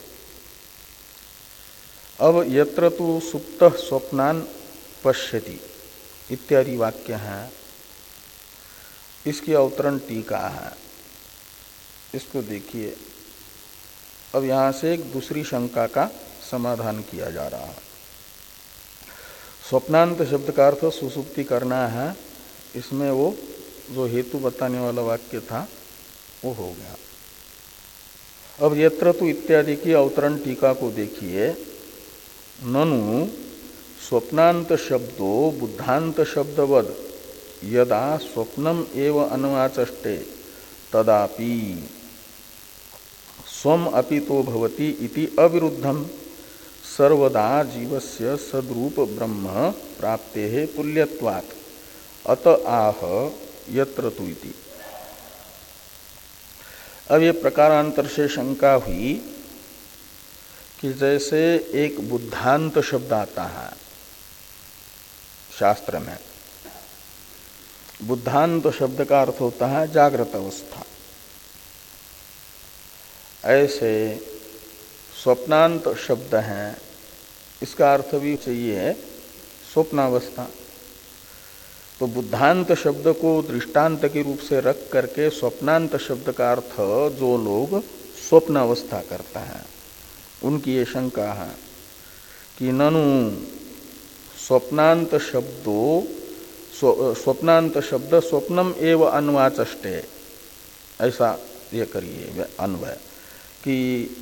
अब यत्र तु सुप्तः स्वप्नान् पश्यति इत्यादि वाक्य हैं, इसकी अवतरण टीका है, इसको देखिए। अब यहाँ से एक दूसरी शंका का समाधान किया जा रहा है। स्वप्नांत शब्द का अर्थ सुसुप्ति करना है, इसमें वो जो हेतु बताने वाला वाक्य था वो हो गया। अब यत्र तु इत्यादि की अवतरण टीका को देखिए। ननु स्वप्नांत शब्दो बुद्धांत शब्दवद यदा स्वप्नम एव अन्वाचष्टे तदापि स्वम अपितो भवति इति अविरुद्धम सर्वदा जीवस्य सद्रूप ब्रह्म प्राप्तेः तुल्यत्वात् अत आह यत्र तु इति। अब ये प्रकारांतर से शंका हुई कि जैसे एक बुद्धांत शब्द आता है शास्त्र में, बुद्धांत शब्द का अर्थ होता है जागृत अवस्था, ऐसे स्वप्नांत शब्द हैं, इसका अर्थ भी चाहिए स्वप्नावस्था। तो बुद्धांत शब्द को दृष्टांत के रूप से रख करके स्वप्नांत शब्द का अर्थ जो लोग स्वप्नावस्था करता है उनकी ये शंका है कि ननु स्वप्नांत शब्दो स्वप्नांत शब्द स्वप्नम एव अन्वाचष्टे, ऐसा ये करिए अन्वय कि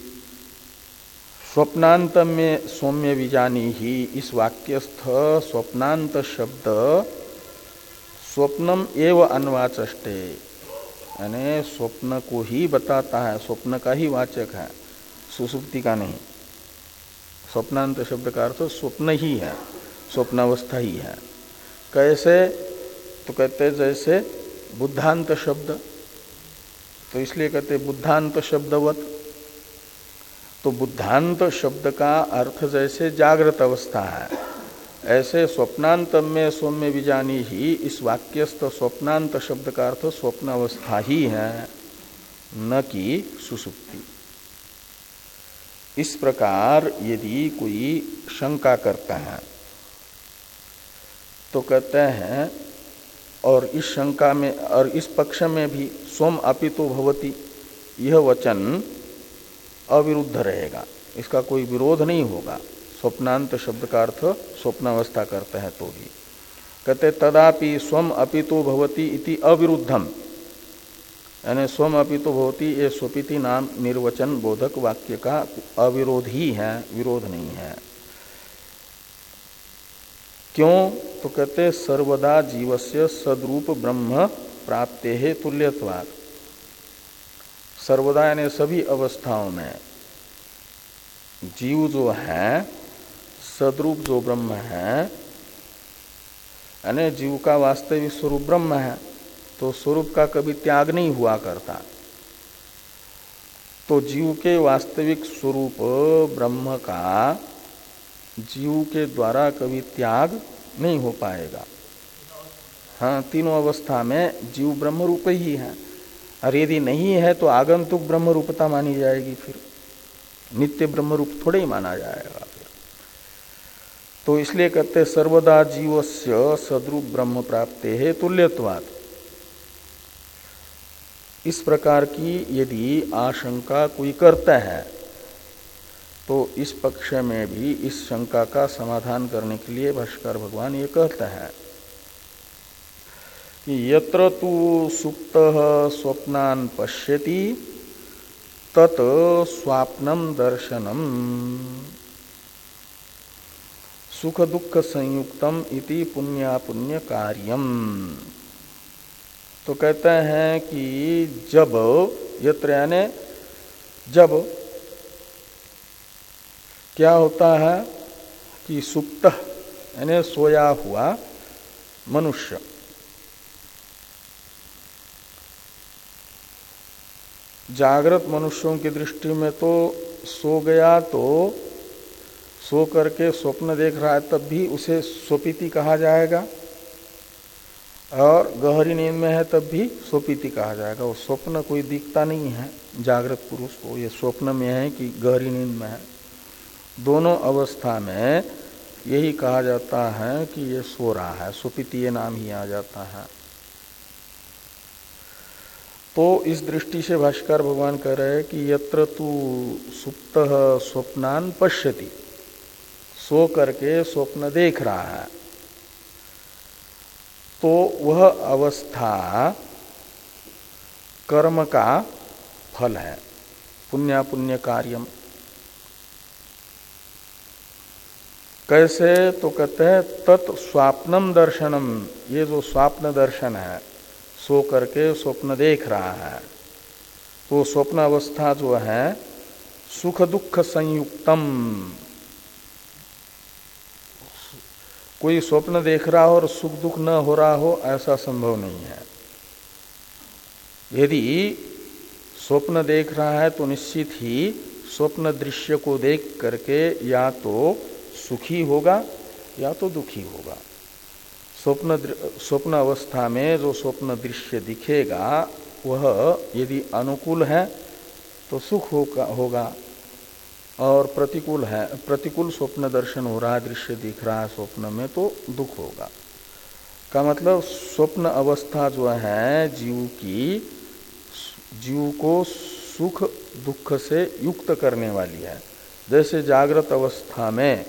स्वप्नांत में सौम्य विजानी ही, इस वाक्यस्थ स्वप्नांत शब्द स्वप्नम एव अन्वाचष्टे, यानी स्वप्न को ही बताता है, स्वप्न का ही वाचक है, सुसुप्ति का नहीं। स्वप्नांत शब्द का अर्थ स्वप्न ही है, स्वप्नावस्था ही है। कैसे? तो कहते जैसे बुद्धांत शब्द, तो इसलिए कहते बुद्धांत शब्दवत। तो बुद्धांत शब्द का अर्थ जैसे जागृत अवस्था है, ऐसे स्वप्नांत में सौम्य विजानी ही, इस वाक्यस्थ स्वप्नांत शब्द का अर्थ स्वप्नावस्था ही है, न कि सुसुप्ति। इस प्रकार यदि कोई शंका करता है तो कहते हैं, और इस शंका में और इस पक्ष में भी स्वम अपितो भवति यह वचन अविरुद्ध रहेगा, इसका कोई विरोध नहीं होगा। स्वप्नांत शब्द का अर्थ स्वप्नावस्था करते हैं तो भी कहते तदापि स्वम अपितो भवति इति अविरुद्धम, यानी स्वम अपितो भवति ये स्वपिति नाम निर्वचन बोधक वाक्य का अविरोध ही है, विरोध नहीं है। क्यों? तो कहते सर्वदा जीवस्य सद्रूप ब्रह्म प्राप्तेः तुल्यत्वात्। सर्वदा यानी सभी अवस्थाओं में जीव जो है, सद्रूप जो ब्रह्म है, यानी जीव का वास्तविक स्वरूप ब्रह्म है, तो स्वरूप का कभी त्याग नहीं हुआ करता। तो जीव के वास्तविक स्वरूप ब्रह्म का जीव के द्वारा कभी त्याग नहीं हो पाएगा। हाँ, तीनों अवस्था में जीव ब्रह्म रूप ही है, और यदि नहीं है तो आगंतुक ब्रह्म रूपता मानी जाएगी, फिर नित्य ब्रह्म रूप थोड़े ही माना जाएगा फिर। तो इसलिए कहते सर्वदा जीवस्य सद्रूप ब्रह्म प्राप्ते है तुल्यत्वात्। इस प्रकार की यदि आशंका कोई करता है तो इस पक्ष में भी इस शंका का समाधान करने के लिए भाष्कर भगवान ये कहते हैं कि यत्र तु सुप्तः स्वप्नान् पश्यति तत् स्वाप्नम दर्शनम सुख दुख संयुक्तम इति पुण्यापुण्य कार्यम। तो कहते हैं कि जब यत्र यानी जब क्या होता है कि सुप्त यानी सोया हुआ मनुष्य जागृत मनुष्यों की दृष्टि में तो सो गया तो सो करके स्वप्न देख रहा है तब भी उसे स्वपिति कहा जाएगा, और गहरी नींद में है तब भी स्वपिति कहा जाएगा। वो स्वप्न कोई दिखता नहीं है जागृत पुरुष को, ये स्वप्न में है कि गहरी नींद में है, दोनों अवस्था में यही कहा जाता है कि ये सो रहा है, स्वपिति ये नाम ही आ जाता है। तो इस दृष्टि से भाष्कर भगवान कह रहे हैं कि यत्र तु सुप्तः स्वप्नान् पश्यति, सो करके स्वप्न देख रहा है, तो वह अवस्था कर्म का फल है, पुण्यापुण्य कार्यम। कैसे? तो कहते हैं तत् स्वाप्नम दर्शनम, ये जो स्वाप्न दर्शन है, सो करके स्वप्न देख रहा है, तो स्वप्न अवस्था जो है सुख दुख संयुक्तम। कोई स्वप्न देख रहा हो और सुख दुख न हो रहा हो ऐसा संभव नहीं है। यदि स्वप्न देख रहा है तो निश्चित ही स्वप्न दृश्य को देख करके या तो सुखी होगा या तो दुखी होगा। स्वप्न स्वप्न अवस्था में जो स्वप्न दृश्य दिखेगा वह यदि अनुकूल है तो सुख होगा होगा और प्रतिकूल है प्रतिकूल स्वप्न दर्शन हो रहा है, दृश्य दिख रहा है स्वप्न में, तो दुख होगा। का मतलब स्वप्न अवस्था जो है जीव की, जीव को सुख दुख से युक्त करने वाली है। जैसे जागृत अवस्था में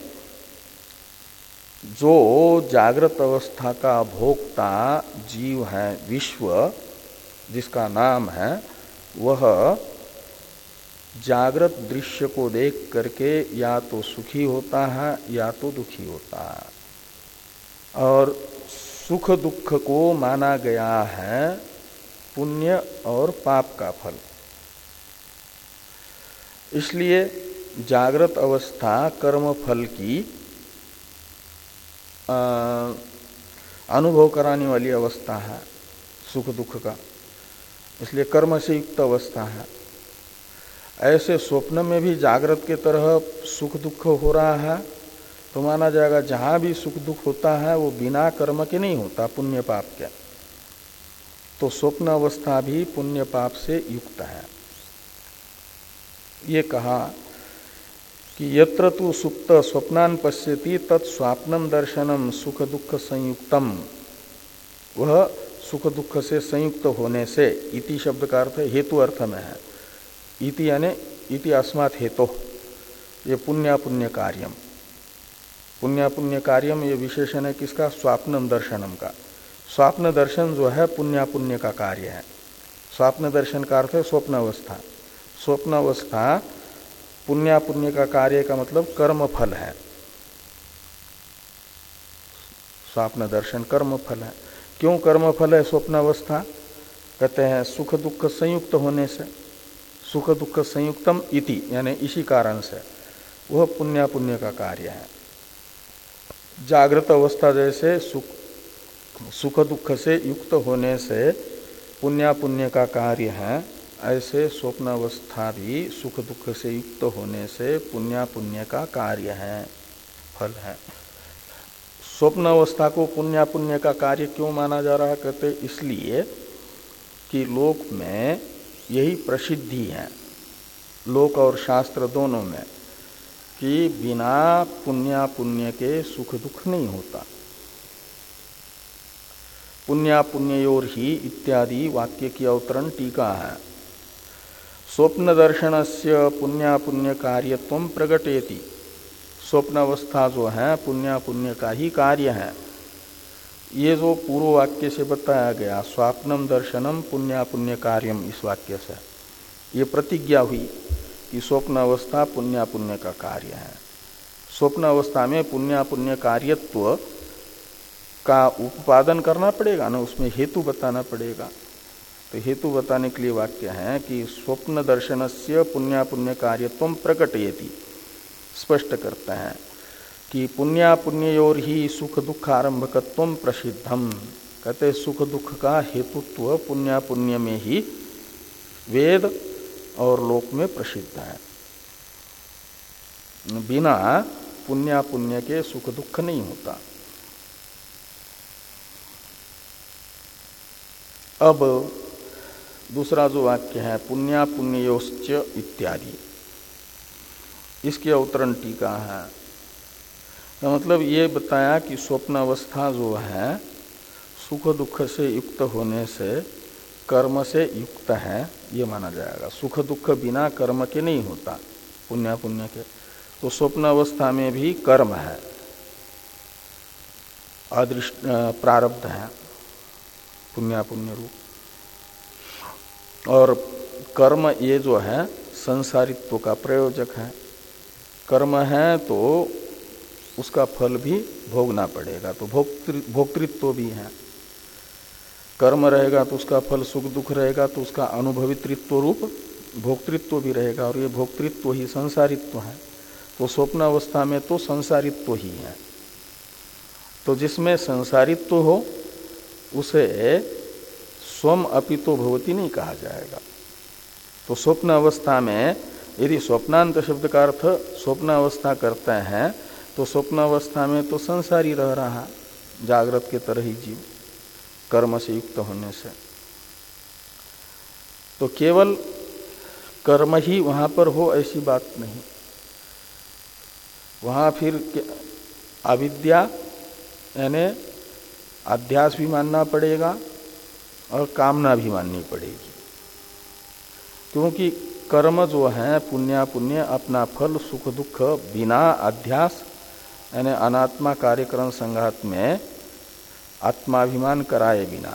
जो जागृत अवस्था का भोक्ता जीव है, विश्व जिसका नाम है, वह जागृत दृश्य को देख करके या तो सुखी होता है या तो दुखी होता है। और सुख दुख को माना गया है पुण्य और पाप का फल। इसलिए जागृत अवस्था कर्म फल की आ, अनुभव कराने वाली अवस्था है सुख दुख का, इसलिए कर्म से युक्त अवस्था है। ऐसे स्वप्न में भी जागृत के तरह सुख दुख हो रहा है तो माना जाएगा जहां भी सुख दुख होता है वो बिना कर्म के नहीं होता, पुण्य पाप के। तो स्वप्न अवस्था भी पुण्य पाप से युक्त है। ये कहा कि यत्र तु सुप्त स्वप्नान् पश्यति तत् स्वाप्नम दर्शनम सुख दुख संयुक्तम, वह सुख दुख से संयुक्त होने से, इति शब्द का अर्थ हेतु अर्थ में है। इति यानी इति अस्मात् हेतु, ये पुण्यापुण्य कार्यम। पुण्यापुण्य कार्यम ये विशेषण है किसका? स्वाप्नम दर्शनम का। स्वाप्न दर्शन जो है पुण्यापुण्य का कार्य है। स्वाप्न दर्शन का अर्थ है स्वप्न अवस्था। स्वप्न अवस्था पुण्यापुण्य का कार्य का मतलब कर्म फल है। स्वाप्न दर्शन कर्म फल है। क्यों कर्म फल है स्वप्न अवस्था? कहते हैं सुख दुख संयुक्त होने से, सुख दुख संयुक्तम इति यानी इसी कारण से वह पुण्यापुण्य का कार्य है। जागृत अवस्था जैसे सुख सुख दुख से युक्त होने से पुण्यापुण्य का कार्य है, ऐसे स्वप्न अवस्था भी सुख दुख से युक्त होने से पुण्यापुण्य का कार्य है। फल है। स्वप्न अवस्था को पुण्यापुण्य का कार्य क्यों माना जा रहा है? कहते इसलिए कि लोक में यही प्रसिद्धि है, लोक और शास्त्र दोनों में, कि बिना पुण्यापुण्य के सुख दुख नहीं होता। पुण्यापुण्योर ही इत्यादि वाक्य की अवतरण टीका है। स्वप्न दर्शनस्य पुण्यापुण्य कार्यत्वं प्रकटेति। स्वप्न अवस्था जो है पुण्यापुण्य का ही कार्य है। ये जो पूर्व वाक्य से बताया गया, स्वाप्नम दर्शनम पुण्यापुण्य कार्यम, इस वाक्य से ये प्रतिज्ञा हुई कि स्वप्न अवस्था पुण्यापुण्य का कार्य है। स्वप्न अवस्था में पुण्यापुण्य कार्यत्व का उपादन करना पड़ेगा ना, उसमें हेतु बताना पड़ेगा। तो हेतु बताने के लिए वाक्य है कि स्वप्न दर्शनस्य पुण्यापुण्य कार्यत्वं प्रकटयति, स्पष्ट करते हैं कि पुण्यापुण्योर ही सुख दुख आरंभकत्वं प्रसिद्धम। कहते सुख दुख का हेतुत्व पुण्यापुण्य में ही वेद और लोक में प्रसिद्ध है। बिना पुण्यापुण्य के सुख दुख नहीं होता। अब दूसरा जो वाक्य है पुण्यापुण्योश्च इत्यादि, इसकी अवतरण टीका है। तो मतलब ये बताया कि स्वप्न अवस्था जो है सुख दुख से युक्त होने से कर्म से युक्त है, ये माना जाएगा। सुख दुख बिना कर्म के नहीं होता, पुण्यापुण्य के। तो स्वप्न अवस्था में भी कर्म है, अदृष्ट प्रारब्ध है पुण्यापुण्य रूप। और कर्म ये जो है संसारित्व का प्रयोजक है। कर्म है तो उसका फल भी भोगना पड़ेगा, तो भोक्तृत्व भी है। कर्म रहेगा तो उसका फल सुख दुख रहेगा, तो उसका अनुभवित्व रूप भोक्तृत्व भी रहेगा, और ये भोक्तृत्व ही संसारित्व है। तो स्वप्न अवस्था में तो संसारित्व ही है। तो जिसमें संसारित्व हो उसे स्वम अपितो भवति नहीं कहा जाएगा। तो स्वप्न अवस्था में यदि स्वप्नांत शब्द का अर्थ स्वप्न अवस्था करते हैं तो स्वप्न अवस्था में तो संसारी रह रहा, जागृत के तरह ही जीव, कर्म से युक्त होने से। तो केवल कर्म ही वहां पर हो ऐसी बात नहीं। वहां फिर अविद्या यानी अध्यास भी मानना पड़ेगा और कामना भी माननी पड़ेगी, क्योंकि कर्म जो है पुण्यापुण्य अपना फल सुख दुख बिना अध्यास यानी अनात्मा कार्यक्रम संघात में आत्माभिमान कराए बिना,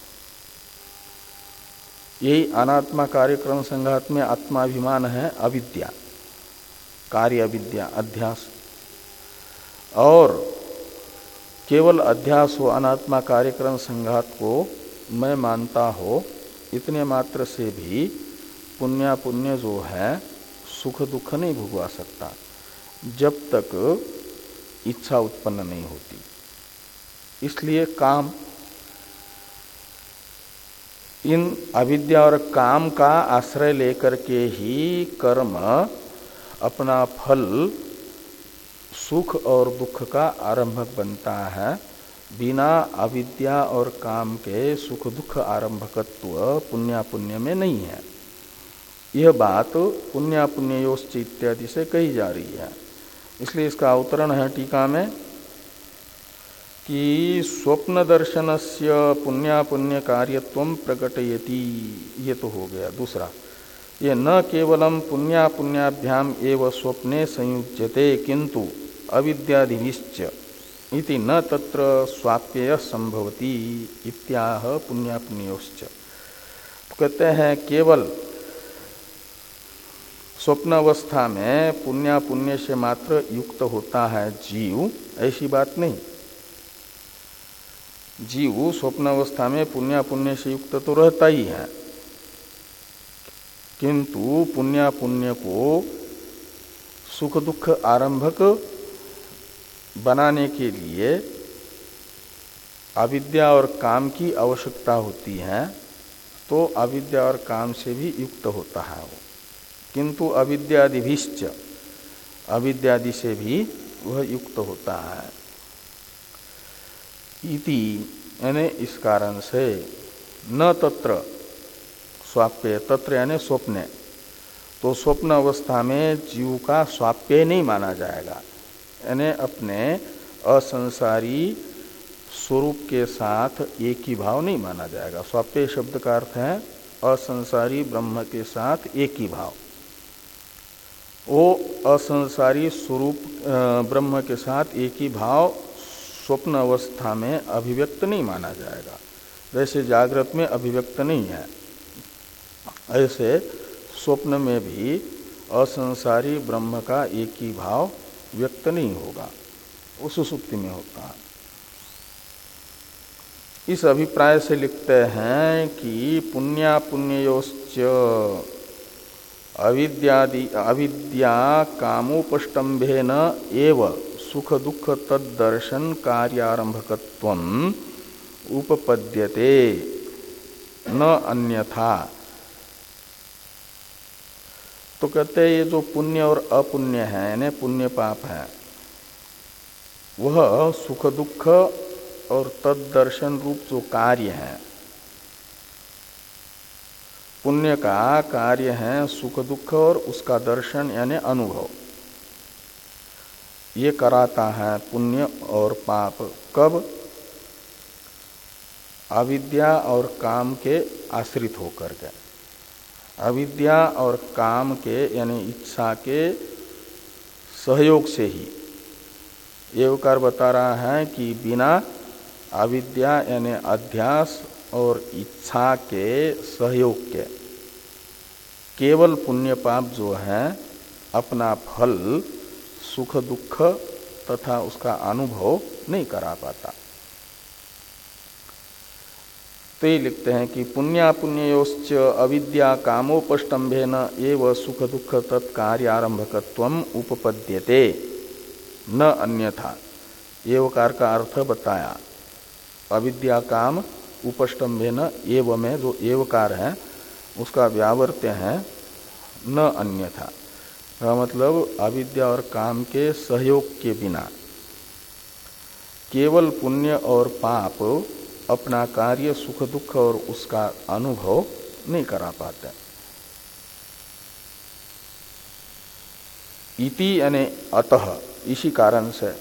यही अनात्मा कार्यक्रम संघात में आत्माभिमान है अविद्या, कार्य अविद्या, अध्यास। और केवल अध्यास हो, अनात्मा कार्यक्रम संघात को मैं मानता हो, इतने मात्र से भी पुण्यापुण्य जो है सुख दुख नहीं भुगवा सकता जब तक इच्छा उत्पन्न नहीं होती। इसलिए काम, इन अविद्या और काम का आश्रय लेकर के ही कर्म अपना फल सुख और दुख का आरंभक बनता है। बिना अविद्या और काम के सुख दुख आरंभकत्व पुण्यापुण्य में नहीं है। यह बात पुण्यापुण्योश्च इत्यादि से कही जा रही है। इसलिए इसका अवतरण है टीका में कि स्वप्न दर्शनस्य पुण्यापुण्य कार्यत्वं प्रकटयति। ये तो हो गया दूसरा। ये न केवलम पुण्यापुण्याभ्याम एव स्वप्ने संयुज्यते किंतु अविद्यादिभिश्च इति न तत्र स्वाप्यय संभवति इत्याह पुण्यापुण्योश्च। कहते हैं केवल स्वप्न अवस्था में पुण्यापुण्य से मात्र युक्त होता है जीव, ऐसी बात नहीं। जीव स्वप्न अवस्था में पुण्यापुण्य से युक्त तो रहता ही है, किंतु पुण्यापुण्य को सुख दुख आरंभक बनाने के लिए अविद्या और काम की आवश्यकता होती है, तो अविद्या और काम से भी युक्त होता है वो, किंतु अविद्यादिभिश्च, अविद्यादि से भी वह युक्त होता है। इति यानी इस कारण से न तत्र स्वाप्य, तत्र यानी स्वप्ने, तो स्वप्न अवस्था में जीव का स्वाप्य नहीं माना जाएगा, यानी अपने असंसारी स्वरूप के साथ एक ही भाव नहीं माना जाएगा। स्वाप्य शब्द का अर्थ है असंसारी ब्रह्म के साथ एक ही भाव। वो असंसारी स्वरूप ब्रह्म के साथ एक ही भाव स्वप्न अवस्था में अभिव्यक्त नहीं माना जाएगा। जैसे जागृत में अभिव्यक्त नहीं है, ऐसे स्वप्न में भी असंसारी ब्रह्म का एक ही भाव व्यक्त नहीं होगा, वो सुषुप्ति में होता है। इस अभिप्राय से लिखते हैं कि पुण्या पुण्योश्च अविद्यादि अविद्या कामोपष्टम्भेन एव सुख दुख तद्दर्शन कार्यारंभकत्वम् उपपद्यते न अन्यथा। तो कहते हैं ये जो पुण्य और अपुण्य है, यानी पुण्य पाप है, वह सुख दुख और तद्दर्शन रूप जो कार्य है, पुण्य का कार्य है सुख दुख और उसका दर्शन यानी अनुभव, ये कराता है पुण्य और पाप। कब? अविद्या और काम के आश्रित होकर के, अविद्या और काम के यानी इच्छा के सहयोग से ही। ये उकार बता रहा है कि बिना अविद्या यानी अध्यास और इच्छा के सहयोग के केवल पुण्य पाप जो है अपना फल सुख दुख तथा उसका अनुभव नहीं करा पाता। तो ये लिखते हैं कि पुण्या पुण्योश्च अविद्या कामोपष्टम्भेन एव सुख दुख तत्कार्यारंभकत्वम् उपपद्यते न अन्यथा। एवकार का अर्थ बताया। अविद्या काम उपष्टम्भेन एव में जो एवकार है उसका व्यावर्त्य है न अन्यथा, का मतलब अविद्या और काम के सहयोग के बिना केवल पुण्य और पाप अपना कार्य सुख दुख और उसका अनुभव नहीं करा पाते। इति यानी अतः, इसी कारण से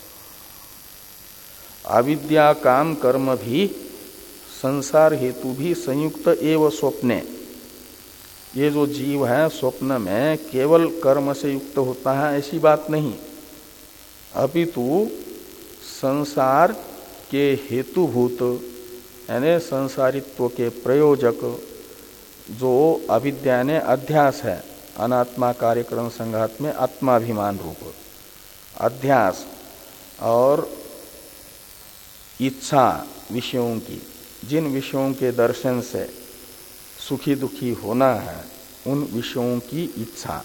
अविद्या काम कर्म भी संसार हेतु भी संयुक्त एवं स्वप्ने। ये जो जीव है स्वप्न में केवल कर्म से युक्त होता है ऐसी बात नहीं, अपितु संसार के हेतुभूत यानी संसारित्व के प्रयोजक जो अविद्या ने अध्यास है, अनात्मा कार्यक्रम संघात में आत्माभिमान रूप अध्यास और इच्छा विषयों की, जिन विषयों के दर्शन से सुखी दुखी होना है उन विषयों की इच्छा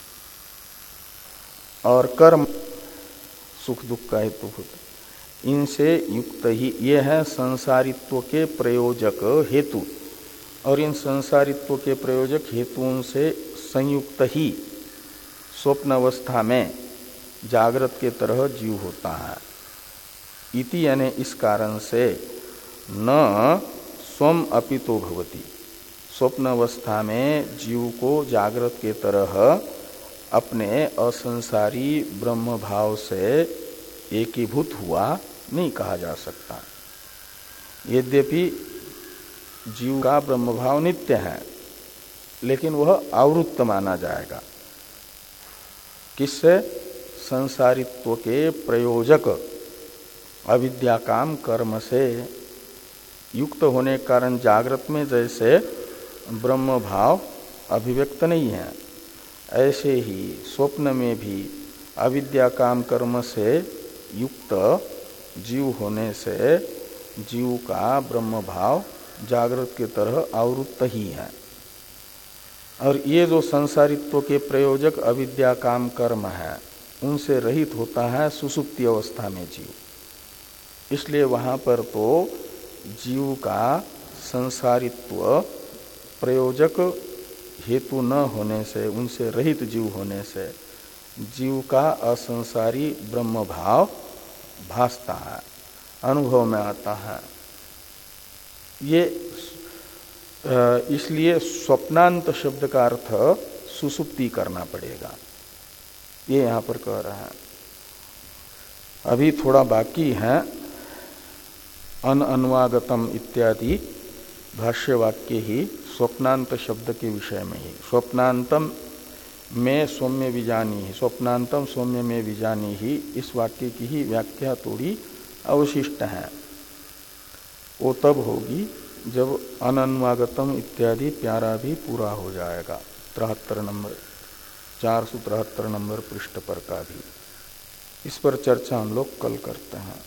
और कर्म सुख दुख का हेतुभूत, इनसे युक्त ही ये है संसारित्व के प्रयोजक हेतु। और इन संसारित्व के प्रयोजक हेतुओं से संयुक्त ही स्वप्न अवस्था में जागृत के तरह जीव होता है। इति यानी इस कारण से न स्वम अपितो भवति, स्वप्न अवस्था में जीव को जागृत के तरह अपने असंसारी ब्रह्म भाव से एकीभूत हुआ नहीं कहा जा सकता। यद्यपि जीव का ब्रह्म भाव नित्य है लेकिन वह आवृत्त माना जाएगा। किससे? संसारित्व के प्रयोजक अविद्या काम कर्म से युक्त होने के कारण जागृत में जैसे ब्रह्म भाव अभिव्यक्त नहीं है, ऐसे ही स्वप्न में भी अविद्या काम कर्म से युक्त जीव होने से जीव का ब्रह्म भाव जागृत की तरह आवृत्त ही है। और ये जो संसारित्व के प्रयोजक अविद्या काम कर्म है उनसे रहित होता है सुषुप्ति अवस्था में जीव। इसलिए वहाँ पर तो जीव का संसारित्व प्रयोजक हेतु न होने से, उनसे रहित जीव होने से जीव का असंसारी ब्रह्म भाव भासता है, अनुभव में आता है। ये इसलिए स्वप्नांत शब्द का अर्थ सुसुप्ति करना पड़ेगा, ये यहां पर कह रहा है। अभी थोड़ा बाकी है अनअन्वागतम इत्यादि भाष्य वाक्य ही स्वप्नांत शब्द के विषय में ही। स्वप्नांतम में सौम्य विजानी ही, स्वप्नांतम सौम्य में विजानी ही, इस वाक्य की ही व्याख्या थोड़ी अवशिष्ट है। वो तब होगी जब अनन्वागतम इत्यादि प्यारा भी पूरा हो जाएगा, तिहत्तर नंबर चार सौ तिहत्तर नंबर पृष्ठ पर का भी। इस पर चर्चा हम लोग कल करते हैं।